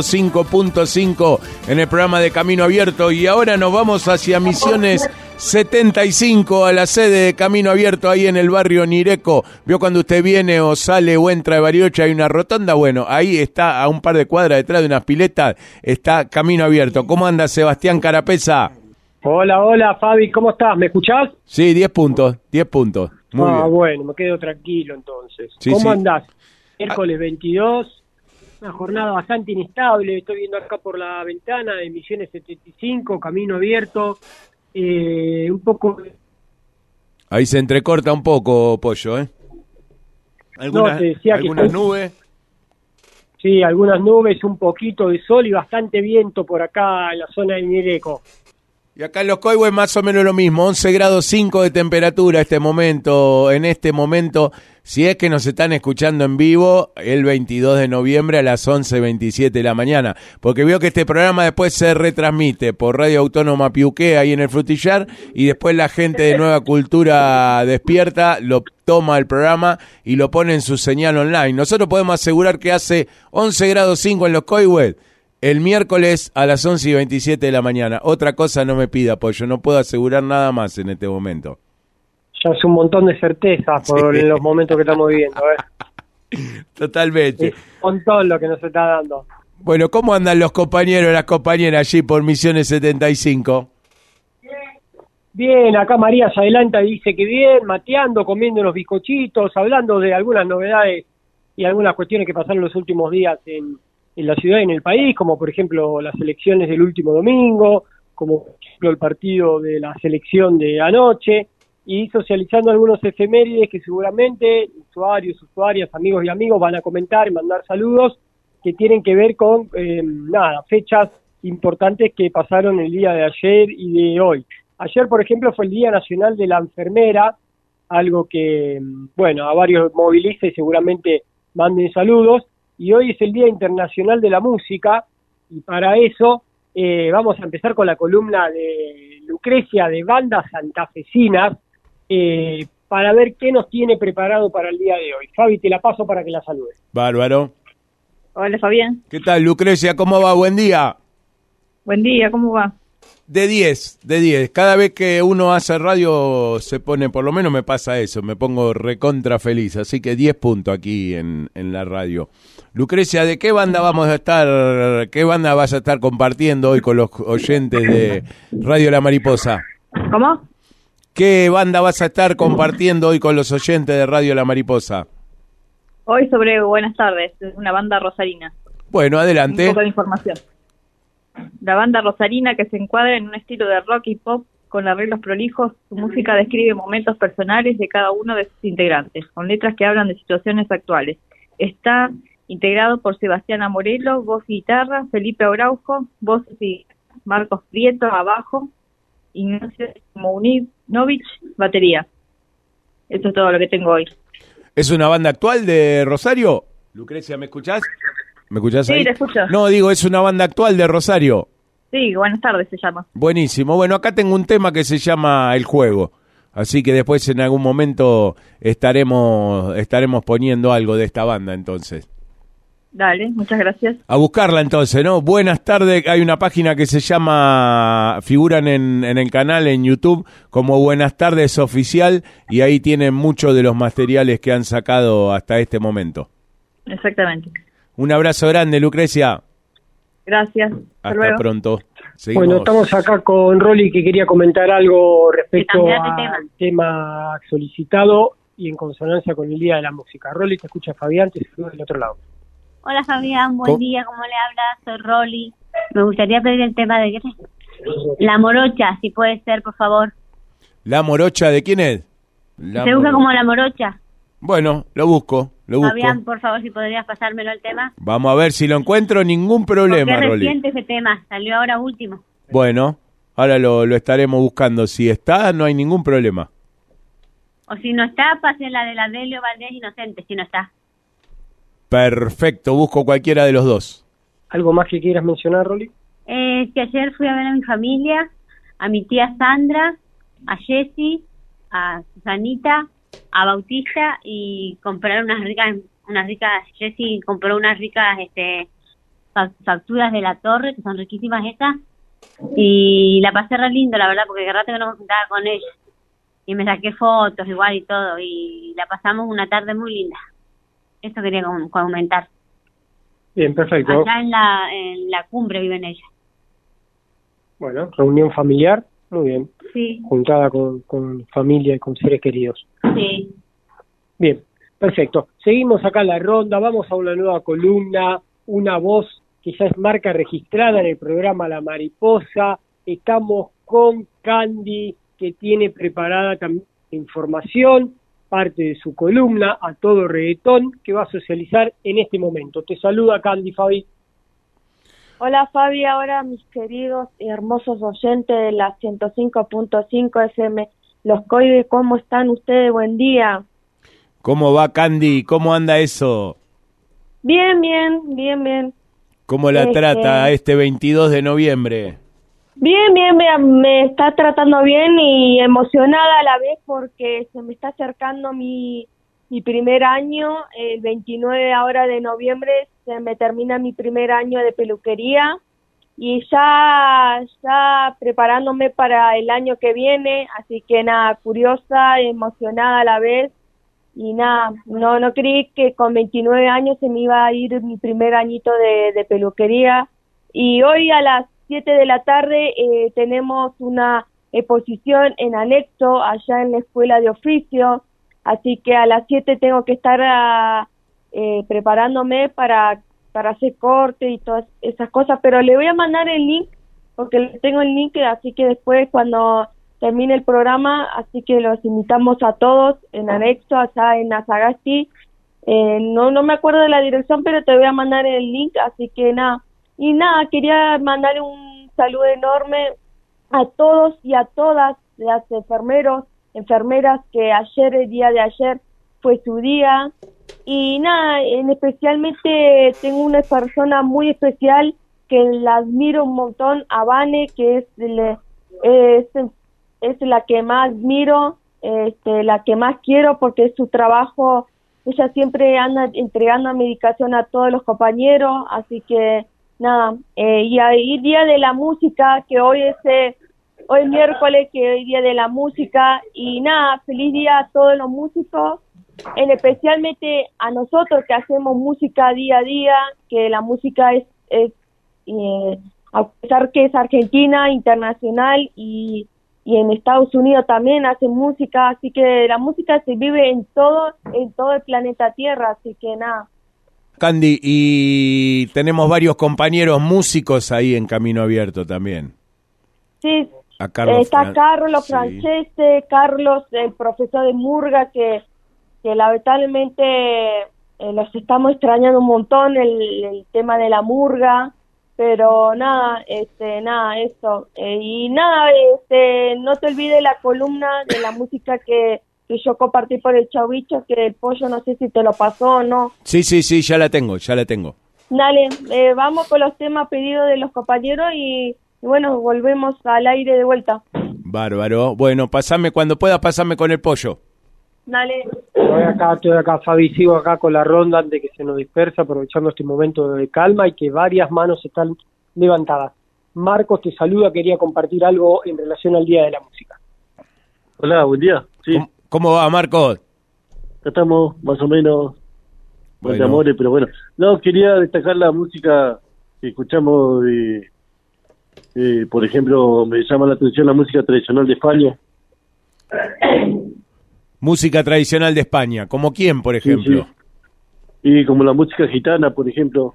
105.5 en el programa de Camino Abierto. Y ahora nos vamos hacia Misiones 75, a la sede de Camino Abierto ahí en el barrio Nireco. ¿Vio cuando usted viene o sale o entra de Bariloche hay una rotonda? Bueno, ahí está, a un par de cuadras detrás de unas piletas, está Camino Abierto. ¿Cómo anda Sebastián Carapeza? Hola, Fabi, ¿cómo estás? ¿Me escuchás? Sí, 10 puntos. Muy bien. Bueno, me quedo tranquilo entonces. Sí, ¿Cómo sí. andás? Miércoles 22, una jornada bastante inestable, estoy viendo acá por la ventana de Misiones 75, Camino Abierto, un poco... Ahí se entrecorta un poco, Pollo, ¿eh? No, te decía que algunas estoy- nubes. Sí, algunas nubes, un poquito de sol y bastante viento por acá en la zona del Nireco. Y acá en Los Coihues más o menos lo mismo, 11 grados 5 de temperatura en este momento, si es que nos están escuchando en vivo, el 22 de noviembre a las 11:27 de la mañana, porque veo que este programa después se retransmite por Radio Autónoma Piuqué, ahí en el Frutillar, y después la gente de Nueva Cultura Despierta lo toma el programa y lo pone en su señal online. Nosotros podemos asegurar que hace 11 grados 5 en Los Coihues, el miércoles a las 11:27 de la mañana. Otra cosa no me pida, Pollo, no puedo asegurar nada más en este momento. Ya es un montón de certezas por Sí. los momentos que estamos viviendo. Totalmente. Es un montón lo que nos está dando. Bueno, ¿cómo andan los compañeros y las compañeras allí por Misiones 75? Bien, acá María se adelanta y dice que bien, mateando, comiendo unos bizcochitos, hablando de algunas novedades y algunas cuestiones que pasaron los últimos días en la ciudad y en el país, como por ejemplo las elecciones del último domingo, como por ejemplo el partido de la selección de anoche, y socializando algunos efemérides que seguramente usuarios, usuarias, amigos y amigos van a comentar y mandar saludos que tienen que ver con, fechas importantes que pasaron el día de ayer y de hoy. Ayer, por ejemplo, fue el Día Nacional de la Enfermera, algo que, a varios moviliza y seguramente manden saludos, y hoy es el Día Internacional de la Música, y para eso vamos a empezar con la columna de Lucrecia de Bandas Santafesinas, para ver qué nos tiene preparado para el día de hoy. Fabi, te la paso para que la saludes. Bárbaro. Hola, Fabián. ¿Qué tal, Lucrecia? ¿Cómo va? Buen día. Buen día, ¿cómo va? De 10, de 10. Cada vez que uno hace radio se pone, por lo menos me pasa eso, me pongo recontra feliz. Así que 10 puntos aquí en la radio. Lucrecia, ¿de qué banda vas a estar compartiendo hoy con los oyentes de Radio La Mariposa? ¿Cómo? ¿Qué banda vas a estar compartiendo hoy con los oyentes de Radio La Mariposa? Hoy sobre Buenas tardes, una banda rosarina. Bueno, adelante. Un poco de información. La banda rosarina, que se encuadra en un estilo de rock y pop con arreglos prolijos, su música describe momentos personales de cada uno de sus integrantes, con letras que hablan de situaciones actuales. Está integrado por Sebastián Amorello, voz y guitarra, Felipe Araujo, voces y Marcos Prieto, abajo, Ignacio Mounovich, batería. Eso es todo lo que tengo hoy. ¿Es una banda actual de Rosario? Lucrecia, ¿me escuchás? ¿Me escuchás ahí? Sí, te escucho. No, digo, es una banda actual de Rosario. Sí, Buenas tardes se llama. Buenísimo. Bueno, acá tengo un tema que se llama El Juego. Así que después en algún momento estaremos poniendo algo de esta banda entonces. Dale, muchas gracias. A buscarla entonces, ¿no? Buenas tardes. Hay una página que se llama, figuran en el canal en YouTube como Buenas Tardes Oficial y ahí tienen muchos de los materiales que han sacado hasta este momento. Exactamente. Un abrazo grande, Lucrecia. Gracias. Hasta luego. pronto. Seguimos. Bueno, estamos acá con Rolly, que quería comentar algo respecto Cambiate al tema solicitado y en consonancia con el Día de la Música. Rolly, te escucha Fabián, te saludo del otro lado. Hola Fabián, buen día, ¿cómo le hablas? Soy Rolly. Me gustaría pedir el tema de La Morocha, si puede ser, por favor. ¿La Morocha de quién es? Se busca como La Morocha. Bueno, lo busco. Fabián, por favor, si podrías pasármelo el tema. Vamos a ver si lo encuentro, ningún problema, Porque es Rolly. reciente ese tema, salió ahora último. Bueno, ahora lo estaremos buscando. Si está, no hay ningún problema. O si no está, pase la de la Delio Valdés Inocente, si no está. Perfecto, busco cualquiera de los dos. ¿Algo más que quieras mencionar, Rolly? Que ayer fui a ver a mi familia, a mi tía Sandra, a Jessy, a Susanita, a Bautista y compraron unas ricas, Jessy compró unas ricas facturas de la Torre, que son riquísimas estas, y la pasé re lindo, la verdad, porque de rato que no me juntaba con ella. Y me saqué fotos igual y todo, y la pasamos una tarde muy linda. Eso quería comentar. Bien, perfecto. Allá en la cumbre viven ellas. Bueno, reunión familiar, muy bien. Sí. Juntada con familia y con seres queridos. Sí. Bien, perfecto. Seguimos acá en la ronda, vamos a una nueva columna, una voz que ya es marca registrada en el programa La Mariposa. Estamos con Candy, que tiene preparada también información, parte de su columna A Todo Reggaetón, que va a socializar en este momento. Te saluda Candy, Fabi. Hola Fabi, ahora mis queridos y hermosos oyentes de la 105.5 FM Los Coides, ¿cómo están ustedes? Buen día. ¿Cómo va, Candy? ¿Cómo anda eso? Bien, bien, bien, bien. ¿Cómo la trata este 22 de noviembre? Bien, me está tratando bien y emocionada a la vez porque se me está acercando mi primer año, el 29 ahora de noviembre se me termina mi primer año de peluquería y ya preparándome para el año que viene, así que nada, curiosa, emocionada a la vez, y nada, no creí que con 29 años se me iba a ir mi primer añito de peluquería, y hoy a las 7 de la tarde tenemos una exposición en anexo allá en la Escuela de Oficio, así que a las 7 tengo que estar preparándome para hacer corte y todas esas cosas, pero le voy a mandar el link, porque le tengo el link, así que después cuando termine el programa, así que los invitamos a todos en anexo, allá en Azagasti, no me acuerdo de la dirección, pero te voy a mandar el link, así que nada, y nada, quería mandar un saludo enorme a todos y a todas las enfermeras, que el día de ayer fue su día, y nada, especialmente tengo una persona muy especial que la admiro un montón, a Vane, que es la que más admiro, la que más quiero, porque es su trabajo, ella siempre anda entregando medicación a todos los compañeros, así que nada, y ahí día de la música, que hoy miércoles, que hoy día de la música, y nada, feliz día a todos los músicos, especialmente a nosotros que hacemos música día a día, que la música es a pesar que es argentina, internacional, y en Estados Unidos también hacen música, así que la música se vive en todo el planeta Tierra, así que nada. Candy, y tenemos varios compañeros músicos ahí en Camino Abierto también. Sí, Carlos está Carlos sí. Francese, Carlos, el profesor de murga, que lamentablemente los estamos extrañando un montón, el tema de la murga, pero nada, eso, y nada, no te olvides la columna de la música que yo compartí por el Chavicho, que el Pollo no sé si te lo pasó o no. Sí, ya la tengo. Dale, vamos con los temas pedidos de los compañeros y bueno, volvemos al aire de vuelta. Bárbaro. Bueno, cuando puedas, pasame con el Pollo. Dale. Estoy acá, Fabi, sigo acá con la ronda antes que se nos dispersa, aprovechando este momento de calma y que varias manos están levantadas. Marcos te saluda, quería compartir algo en relación al Día de la Música. Hola, buen día. Sí. ¿Cómo va, Marcos? Ya estamos más o menos bueno. Amores, pero bueno. No, quería destacar la música que escuchamos por ejemplo, me llama la atención la música tradicional de España. Música tradicional de España, ¿como quién, por ejemplo? Sí. Y como la música gitana, por ejemplo,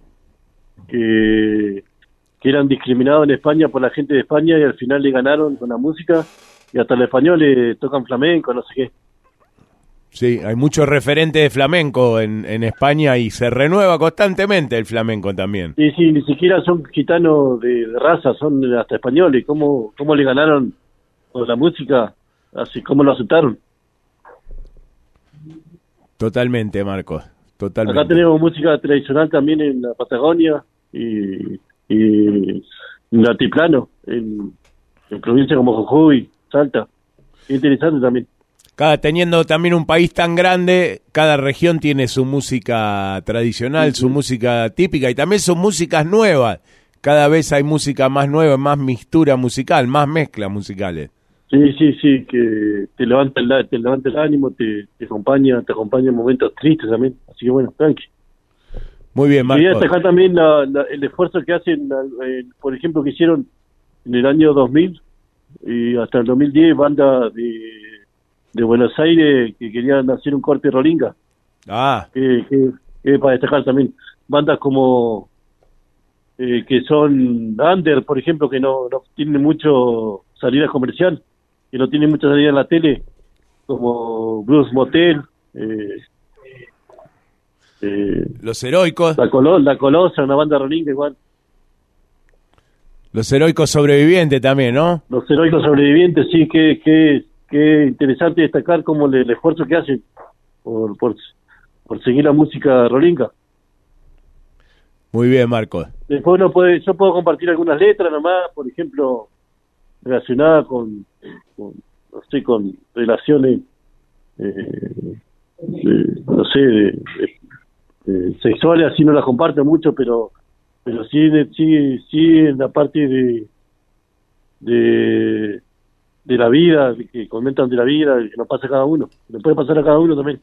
que eran discriminados en España por la gente de España y al final le ganaron con la música y hasta los españoles tocan flamenco, no sé qué. Sí, hay muchos referentes de flamenco en España y se renueva constantemente el flamenco también. Sí, ni siquiera son gitanos de raza, son hasta españoles. ¿Cómo le ganaron con la música? Así, ¿cómo lo aceptaron? Totalmente, Marcos, totalmente. Acá tenemos música tradicional también en la Patagonia y en el altiplano, en provincias como Jujuy, Salta. Es interesante también. Teniendo también un país tan grande, cada región tiene su música tradicional, su música típica y también sus músicas nuevas. Cada vez hay música más nueva, más mixtura musical, más mezclas musicales. Sí, que te levanta el ánimo, te acompaña en momentos tristes también. Así que bueno, tranqui. Muy bien, Marcos. Quería destacar también el esfuerzo que hacen, por ejemplo, que hicieron en el año 2000 y hasta el 2010 bandas de Buenos Aires que querían hacer un corte rolinga. Que para destacar también bandas como que son under, por ejemplo, que no tienen mucho salida comercial, que no tienen mucha salida en la tele, como Blues Motel, Los Heroicos, La Colosa, una banda rolinga igual. Los Heroicos Sobrevivientes también, ¿no? Los Heroicos Sobrevivientes, sí, que interesante destacar como el esfuerzo que hacen por seguir la música rolinga. Muy bien, Marcos. Después yo puedo compartir algunas letras nomás, por ejemplo, relacionadas con relaciones, sexuales, así no las comparto mucho, pero pero sí en la parte de la vida, que comentan de la vida, que nos pasa a cada uno, le puede pasar a cada uno también.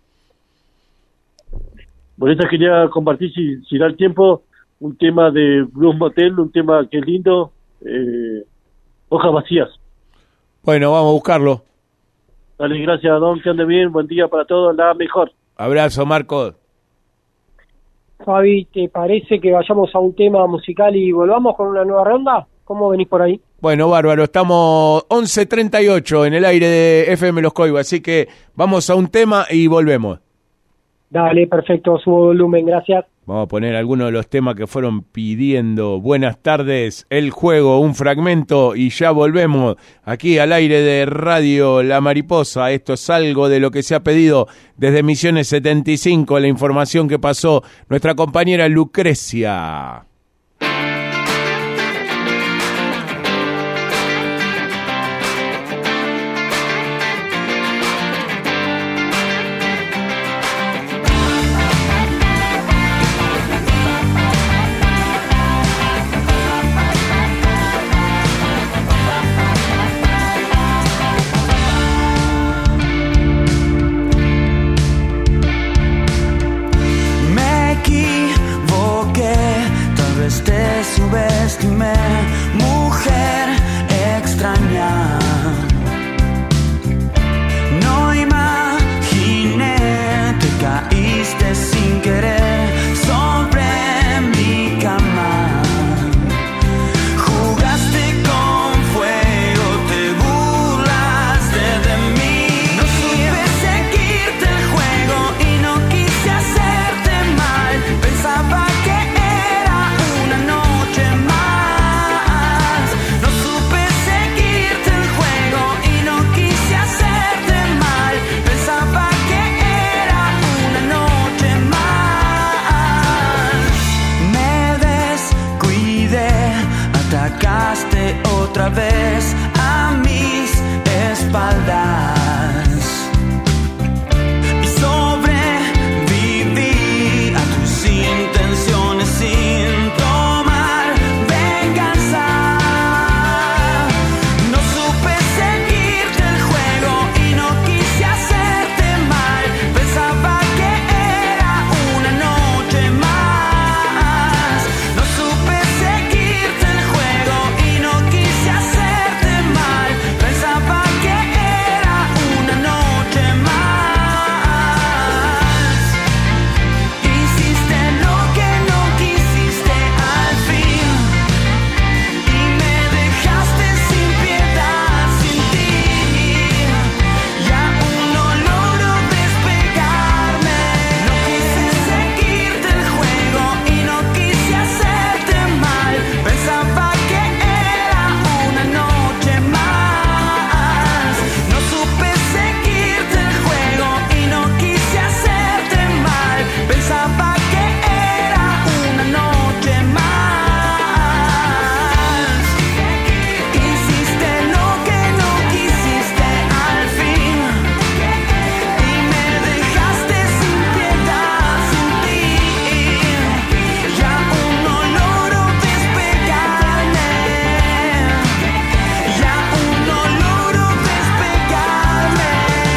Por eso quería compartir, si da el tiempo, un tema de Blues Motel, un tema que es lindo, Hojas Vacías. Bueno, vamos a buscarlo. Dale, gracias, Don, que ande bien, buen día para todos, la mejor. Abrazo, Marco. Fabi, ¿te parece que vayamos a un tema musical y volvamos con una nueva ronda? ¿Cómo venís por ahí? Bueno, bárbaro, estamos 11:38 en el aire de FM Los Coibas, así que vamos a un tema y volvemos. Dale, perfecto, subo volumen, gracias. Vamos a poner algunos de los temas que fueron pidiendo. Buenas tardes, El Juego, un fragmento y ya volvemos aquí al aire de Radio La Mariposa. Esto es algo de lo que se ha pedido desde Misiones 75, la información que pasó nuestra compañera Lucrecia. Subestimé, mujer extraña. No imaginé que caíste sin querer sobre mi cama. Jugaste con fuego, te burlaste de mí. No supe seguirte el juego y no quise hacerte mal. Pensaba que otra vez a mis espaldas y sobreviví a tus intenciones sin tomar venganza. No supe seguirte el juego y no quise hacerte mal. Pensaba que era una noche más. No supe seguirte el juego y no quise hacerte mal. Pensaba que era una noche más. Hiciste lo que no quisiste al fin y me dejaste sin piedad, sin ti. Y aún no logro despegarme. No quise seguirte el juego y no quise hacerte mal. Pensaba que era una noche más. No supe seguirte el juego y no quise hacerte mal. Pensaba que era una noche más. Hiciste lo que no quisiste al fin y me dejaste sin piedad, sin ti. Y aún no logro despegarme. Y aún no logro despegarme.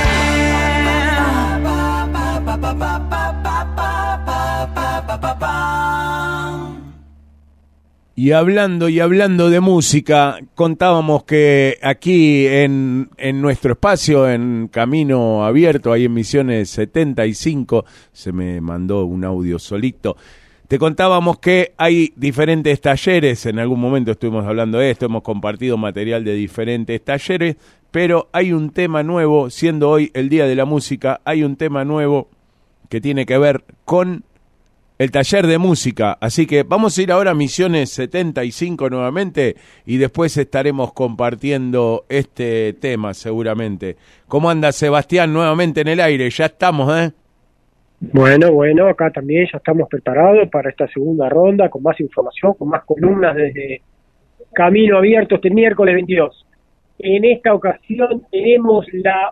Y hablando de música, contábamos que aquí en nuestro espacio, en Camino Abierto, ahí en Misiones 75, se me mandó un audio solito, te contábamos que hay diferentes talleres, en algún momento estuvimos hablando de esto, hemos compartido material de diferentes talleres, pero hay un tema nuevo, siendo hoy el Día de la Música, hay un tema nuevo que tiene que ver con el taller de música, así que vamos a ir ahora a Misiones 75 nuevamente y después estaremos compartiendo este tema seguramente. ¿Cómo anda Sebastián nuevamente en el aire? Ya estamos, ¿eh? Bueno, acá también ya estamos preparados para esta segunda ronda con más información, con más columnas desde Camino Abierto este miércoles 22. En esta ocasión tenemos la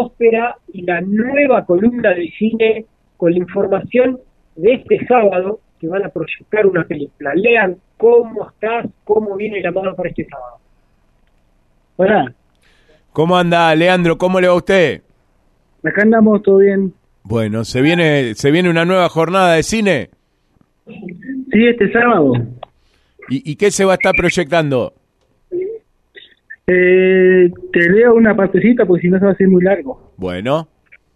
próspera y la nueva columna de cine con la información de este sábado que van a proyectar una película. Lean, ¿cómo estás? ¿Cómo viene la mano para este sábado? Hola, ¿Cómo anda, Leandro? ¿Cómo le va a usted? acá andamos, todo bien. Bueno, ¿se viene una nueva jornada de cine? Sí, este sábado. ¿Y qué se va a estar proyectando? Te leo una partecita porque si no se va a hacer muy largo. Bueno.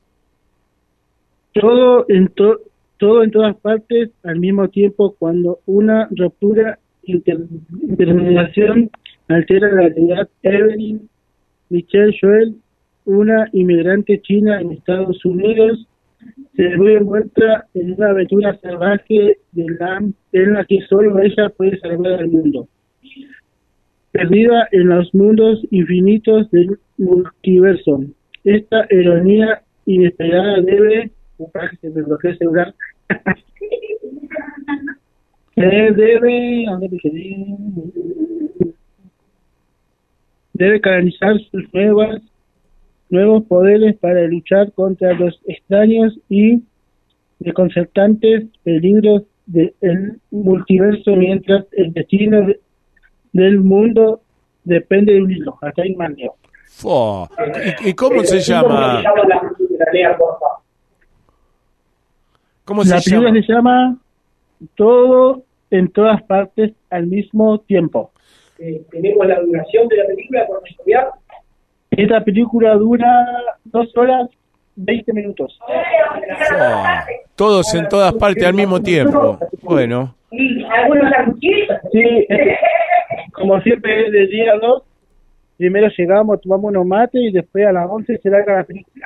Todo en todas partes al mismo tiempo cuando una ruptura interminación altera la realidad. Evelyn Michelle Joel, una inmigrante china en Estados Unidos, se ve envuelta en una aventura salvaje en la que solo ella puede salvar al mundo. Perdida en los mundos infinitos del multiverso. Esta ironía inesperada debe... para que se me bloquee el celular. Debe canalizar sus nuevos poderes para luchar contra los extraños y desconcertantes peligros del multiverso, mientras el destino del mundo depende de un hilo. Hasta ahí mandeo. ¿Y cómo se llama? ¿Cómo se llama? La película se llama Todo en todas partes al mismo tiempo. Tenemos la duración de la película, por estudiar. Esta película dura 2 horas 20 minutos. Todos en todas partes al mismo tiempo. Bueno. Sí, como siempre, de día a 2, primero llegamos, tomamos unos mates y después a las 11 se larga la película.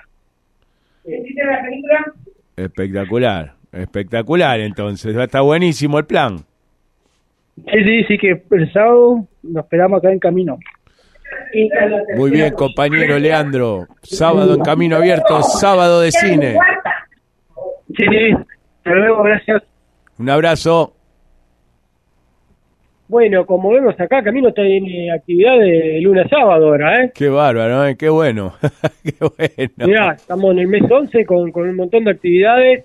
Espectacular, espectacular entonces. Está buenísimo el plan. Sí, que el sábado nos esperamos acá en camino. Muy bien, compañero Leandro. Sábado en Camino Abierto, sábado de cine. Sí, hasta luego, gracias. Un abrazo. Bueno, como vemos acá, Camino tiene actividad de lunes a sábado ahora, ¿eh? Qué bárbaro, ¿eh? Qué bueno. Qué bueno. Mirá, estamos en el mes 11 con un montón de actividades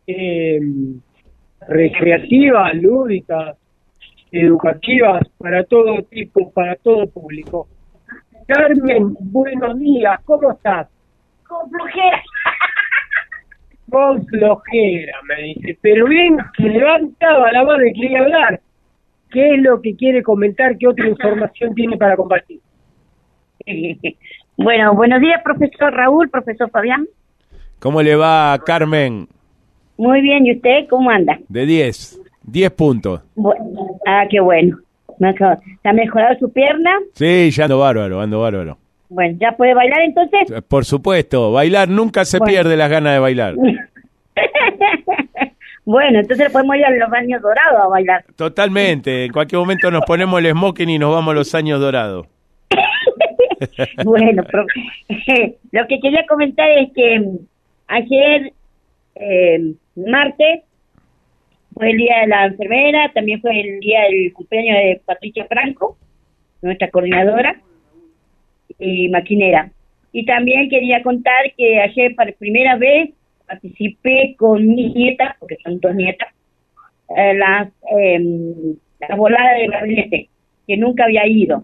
recreativas, lúdicas, educativas, para todo tipo, para todo público. Carmen, buenos días, ¿cómo estás? Con flojera. Con flojera, me dice, pero bien, que levantaba la mano y quería hablar. ¿Qué es lo que quiere comentar? ¿Qué otra información tiene para compartir? Bueno, buenos días, profesor Raúl, profesor Fabián. ¿Cómo le va, Carmen? Muy bien, ¿y usted cómo anda? De 10 puntos. Qué bueno. ¿Ha mejorado su pierna? Sí, ya ando bárbaro. Bueno, ¿ya puede bailar entonces? Por supuesto, bailar nunca se pierde las ganas de bailar. Bueno, entonces podemos ir a los años dorados a bailar. Totalmente, en cualquier momento nos ponemos el smoking y nos vamos a los años dorados. Bueno, lo que quería comentar es que ayer, martes, fue el día de la enfermera, también fue el día del cumpleaños de Patricia Franco, nuestra coordinadora y maquinera. Y también quería contar que ayer por primera vez participé con mis nietas, porque son 2 nietas, la volada de barrilete, que nunca había ido.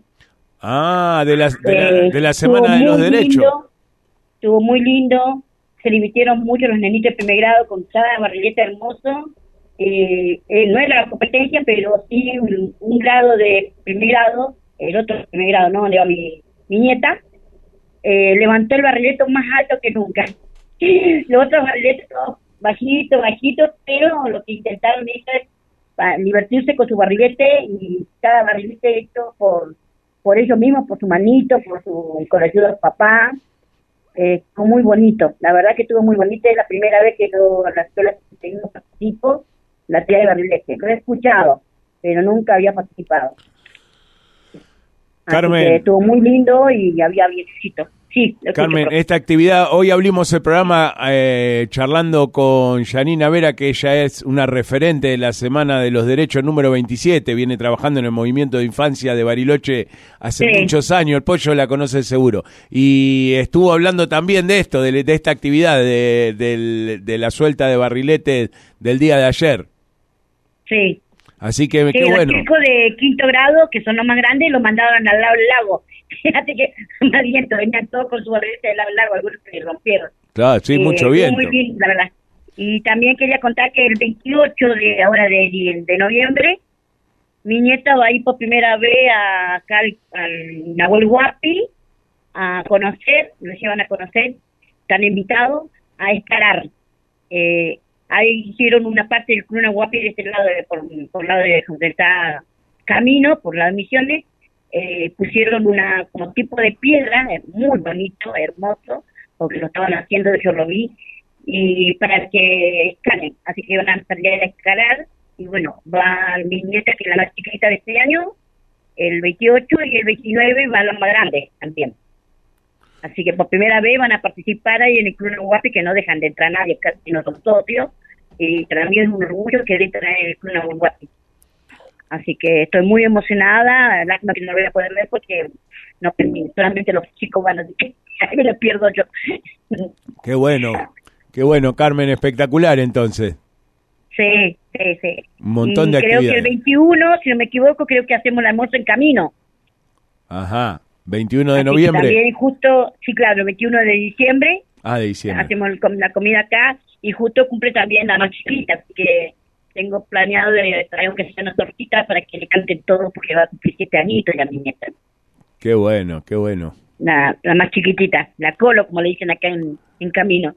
De la Semana de los Derechos. Estuvo muy lindo, se divirtieron mucho los nenitos de primer grado con cada barrilete hermoso. No era la competencia, pero sí un grado de primer grado, el otro de primer grado, ¿no? Donde va mi nieta, levantó el barrilete más alto que nunca. Los otros barriletes todos bajitos, pero lo que intentaron es divertirse con su barrilete, y cada barrilete hecho por ellos mismos, por su manito, con la ayuda de papá. Fue muy bonito, la verdad que estuvo muy bonito. Es la primera vez que yo a la escuela participo la tira de barrilete. Lo he escuchado, pero nunca había participado. Carmen. Así que estuvo muy lindo y había viejito. Sí, Carmen, esta actividad, hoy abrimos el programa charlando con Janina Vera, que ella es una referente de la Semana de los Derechos número 27, viene trabajando en el movimiento de infancia de Bariloche hace muchos años, el Pollo la conoce seguro, y estuvo hablando también de esto, de esta actividad, de la suelta de barriletes del día de ayer. Sí. Así que, Sí, qué los bueno. chicos de quinto grado, que son los más grandes, los mandaron al lado del lago. Fíjate que más viento, venían todos con su barrilete del lado del lago, algunos se rompieron. Claro, sí, mucho Estuvo viento. Muy bien, la verdad. Y también quería contar que el 28 de noviembre, mi nieta va a ir por primera vez acá al Nahuel Huapi a conocer, nos llevan a conocer, están invitados a escalar. Ahí hicieron una parte del Club Nahuel de este lado, por lado de donde está Camino, por lado de Misiones, pusieron una como tipo de piedra, muy bonito, hermoso, porque lo estaban haciendo, yo lo vi, y para que escalen, así que van a salir a escalar, y bueno, va mi nieta, que es la más chiquita de este año, el 28, y el 29 va la más grande también. Así que por primera vez van a participar ahí en el Club Nahuapi, que no dejan de entrar nadie, casi no son socios, y también es un orgullo que entrar en el Club Nahuapi. Así que estoy muy emocionada, lástima que no lo voy a poder ver porque no solamente los chicos van a decir que me lo pierdo yo. Qué bueno, Carmen, espectacular entonces. Sí, sí, sí. Un montón de creo actividades. que el 21, si no me equivoco, creo que hacemos el almuerzo en Camino. Ajá, 21 de Así que noviembre. también justo, sí, claro, el 21 de diciembre. Ah, de diciembre. Hacemos la comida acá y justo cumple también la más chiquita, así que tengo planeado de traer aunque sea una tortita para que le canten todo porque va a cumplir 7 añitos ya mi nieta. Qué bueno, qué bueno. La más chiquitita, la Colo, como le dicen acá en Camino.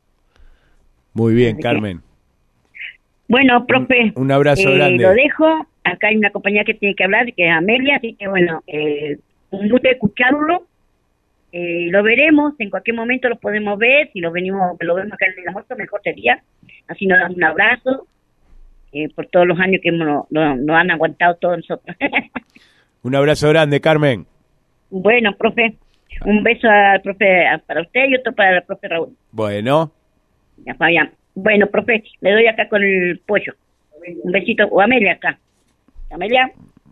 Muy bien, Carmen. Bueno, profe, Un abrazo grande. lo dejo. Acá hay una compañía que tiene que hablar, que es Amelia, así que bueno, un gusto escucharlo. Lo veremos, en cualquier momento lo podemos ver, si lo vemos acá en el almuerzo, mejor sería. Así nos damos un abrazo, por todos los años que nos han aguantado todos nosotros. Un abrazo grande, Carmen. Bueno, profe, un beso al profe, para usted y otro para el profe Raúl. Bueno, Ya, Fabián. Bueno, profe, le doy acá con el pollo. Un besito, o Amelia acá. Amelia.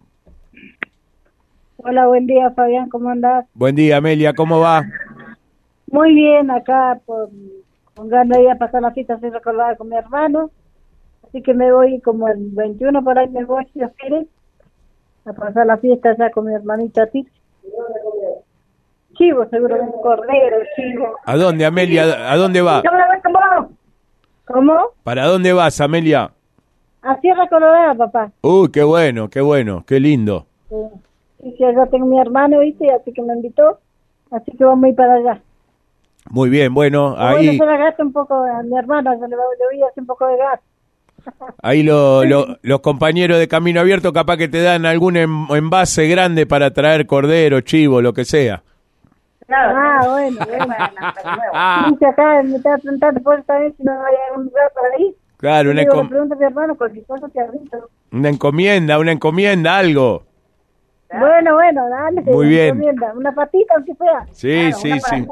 Hola, buen día, Fabián, ¿cómo andás? buen día, Amelia, ¿cómo va? Muy bien, acá con ganas de ir a pasar la fiesta, estoy recordada con mi hermano, así que me voy como el 21 por ahí, me voy, si Dios quiere, a pasar la fiesta allá con mi hermanita Tir. Chivo, seguro, un cordero, chivo. ¿A dónde, Amelia? ¿A dónde va? ¿Cómo? ¿Para dónde vas, Amelia? A Sierra Colorada, papá. Qué bueno, qué lindo. Sí, sí, allá tengo mi hermano, ¿viste? Así que me invitó, así que vamos a ir para allá. Muy bien, bueno, Bueno, ahí yo le gasto un poco a mi hermano, yo le voy a hacer un poco de gas. ahí los compañeros de Camino Abierto capaz que te dan algún envase grande para traer cordero, chivo, lo que sea. Bueno. Dice acá, me estaba preguntando por esta vez si no hay algún lugar para ir. Claro, Le pregunto a mi hermano, cualquier cosa te aviso. una encomienda, algo. Bueno, dale. Muy bien. Una patita, aunque sea. Sí, Claro, sí.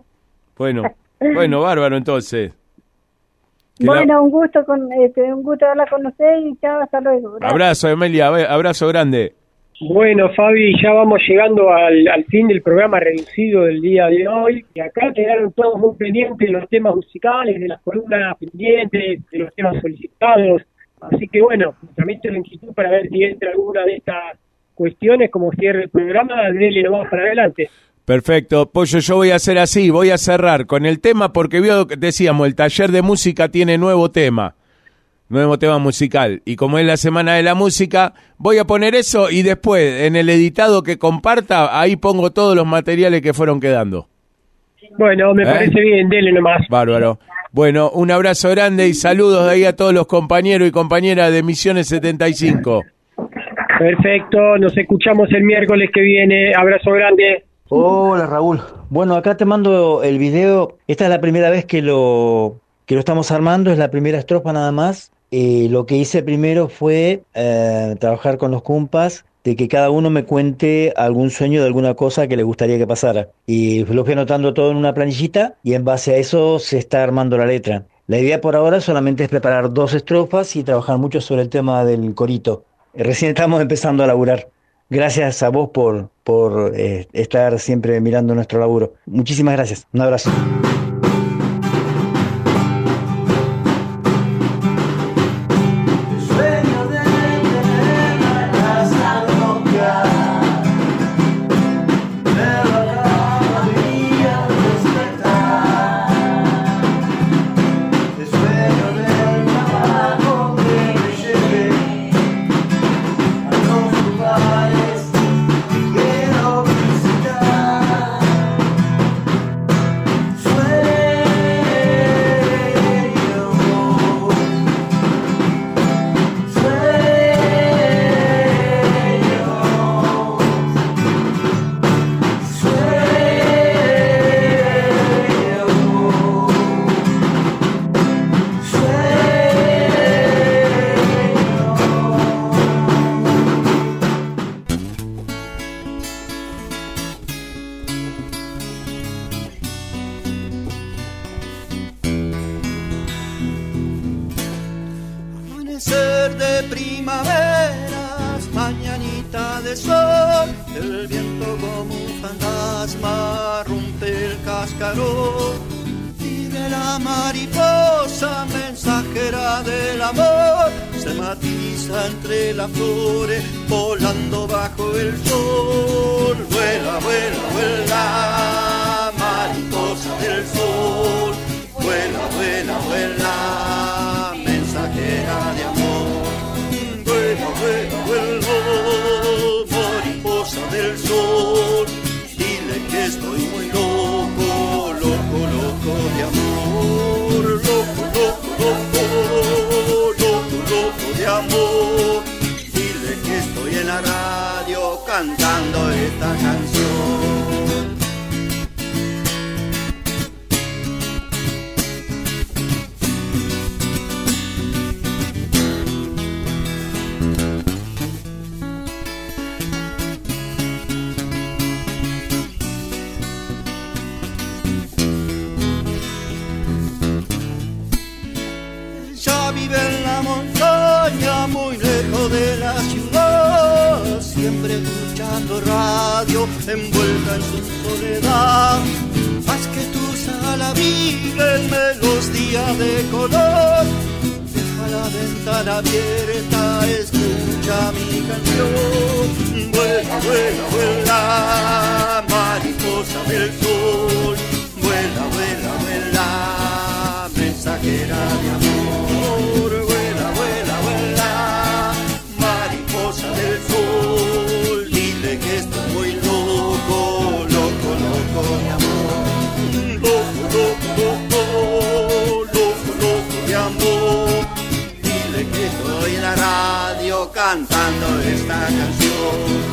Bueno, bárbaro entonces. Que Bueno, un gusto hablar con usted y chao, hasta luego. Gracias. Abrazo, Amelia, abrazo grande. Bueno, Fabi, ya vamos llegando al fin del programa reducido del día de hoy. Y acá quedaron todos muy pendientes de los temas musicales, de las columnas pendientes, de los temas solicitados. Así que bueno, también tengo la inquietud para ver si entra alguna de estas cuestiones como cierre el programa. Dele, lo vamos para adelante. Perfecto, Pollo, yo voy a hacer así, voy a cerrar con el tema porque decíamos, el taller de música tiene nuevo tema musical, y como es la semana de la música, voy a poner eso y después en el editado que comparta, ahí pongo todos los materiales que fueron quedando. Bueno, me parece bien, dele nomás. Bárbaro. Bueno, un abrazo grande y saludos de ahí a todos los compañeros y compañeras de Misiones 75. Perfecto, nos escuchamos el miércoles que viene. Abrazo grande. Hola, Raúl. Bueno, acá te mando el video. Esta es la primera vez que lo estamos armando, es la primera estrofa nada más. Lo que hice primero fue trabajar con los compas, de que cada uno me cuente algún sueño de alguna cosa que le gustaría que pasara. Y lo fui anotando todo en una planillita y en base a eso se está armando la letra. La idea por ahora solamente es preparar 2 estrofas y trabajar mucho sobre el tema del corito. Recién estamos empezando a laburar. Gracias a vos por estar siempre mirando nuestro laburo. Muchísimas gracias. Un abrazo. Sueño de de primaveras, mañanita de sol, el viento como un fantasma rompe el cascarón. Vive la mariposa, mensajera del amor, se matiza entre las flores, volando bajo el sol. Vuela, vuela, vuela, mariposa del sol. Vuela, vuela, vuela, mensajera de amor. Vuela, vuela, vuela, mariposa del sol. Dile que estoy muy loco, loco, loco de amor. Loco, loco, loco, loco, loco de amor. Dile que estoy en la radio cantando esta canción. Vive en la montaña, muy lejos de la ciudad, siempre escuchando radio, envuelta en su soledad. Haz que tu sala vive en melodía de color, deja la ventana abierta, escucha mi canción. Vuela, vuela, vuela, mariposa del sol. Vuela, vuela, vuela, mensajera de amor. Vuela, vuela, vuela, mariposa del sol. Dile que estoy muy loco, loco, loco de amor. Loco, loco, loco, loco, loco de amor. Dile que estoy en la radio cantando esta canción.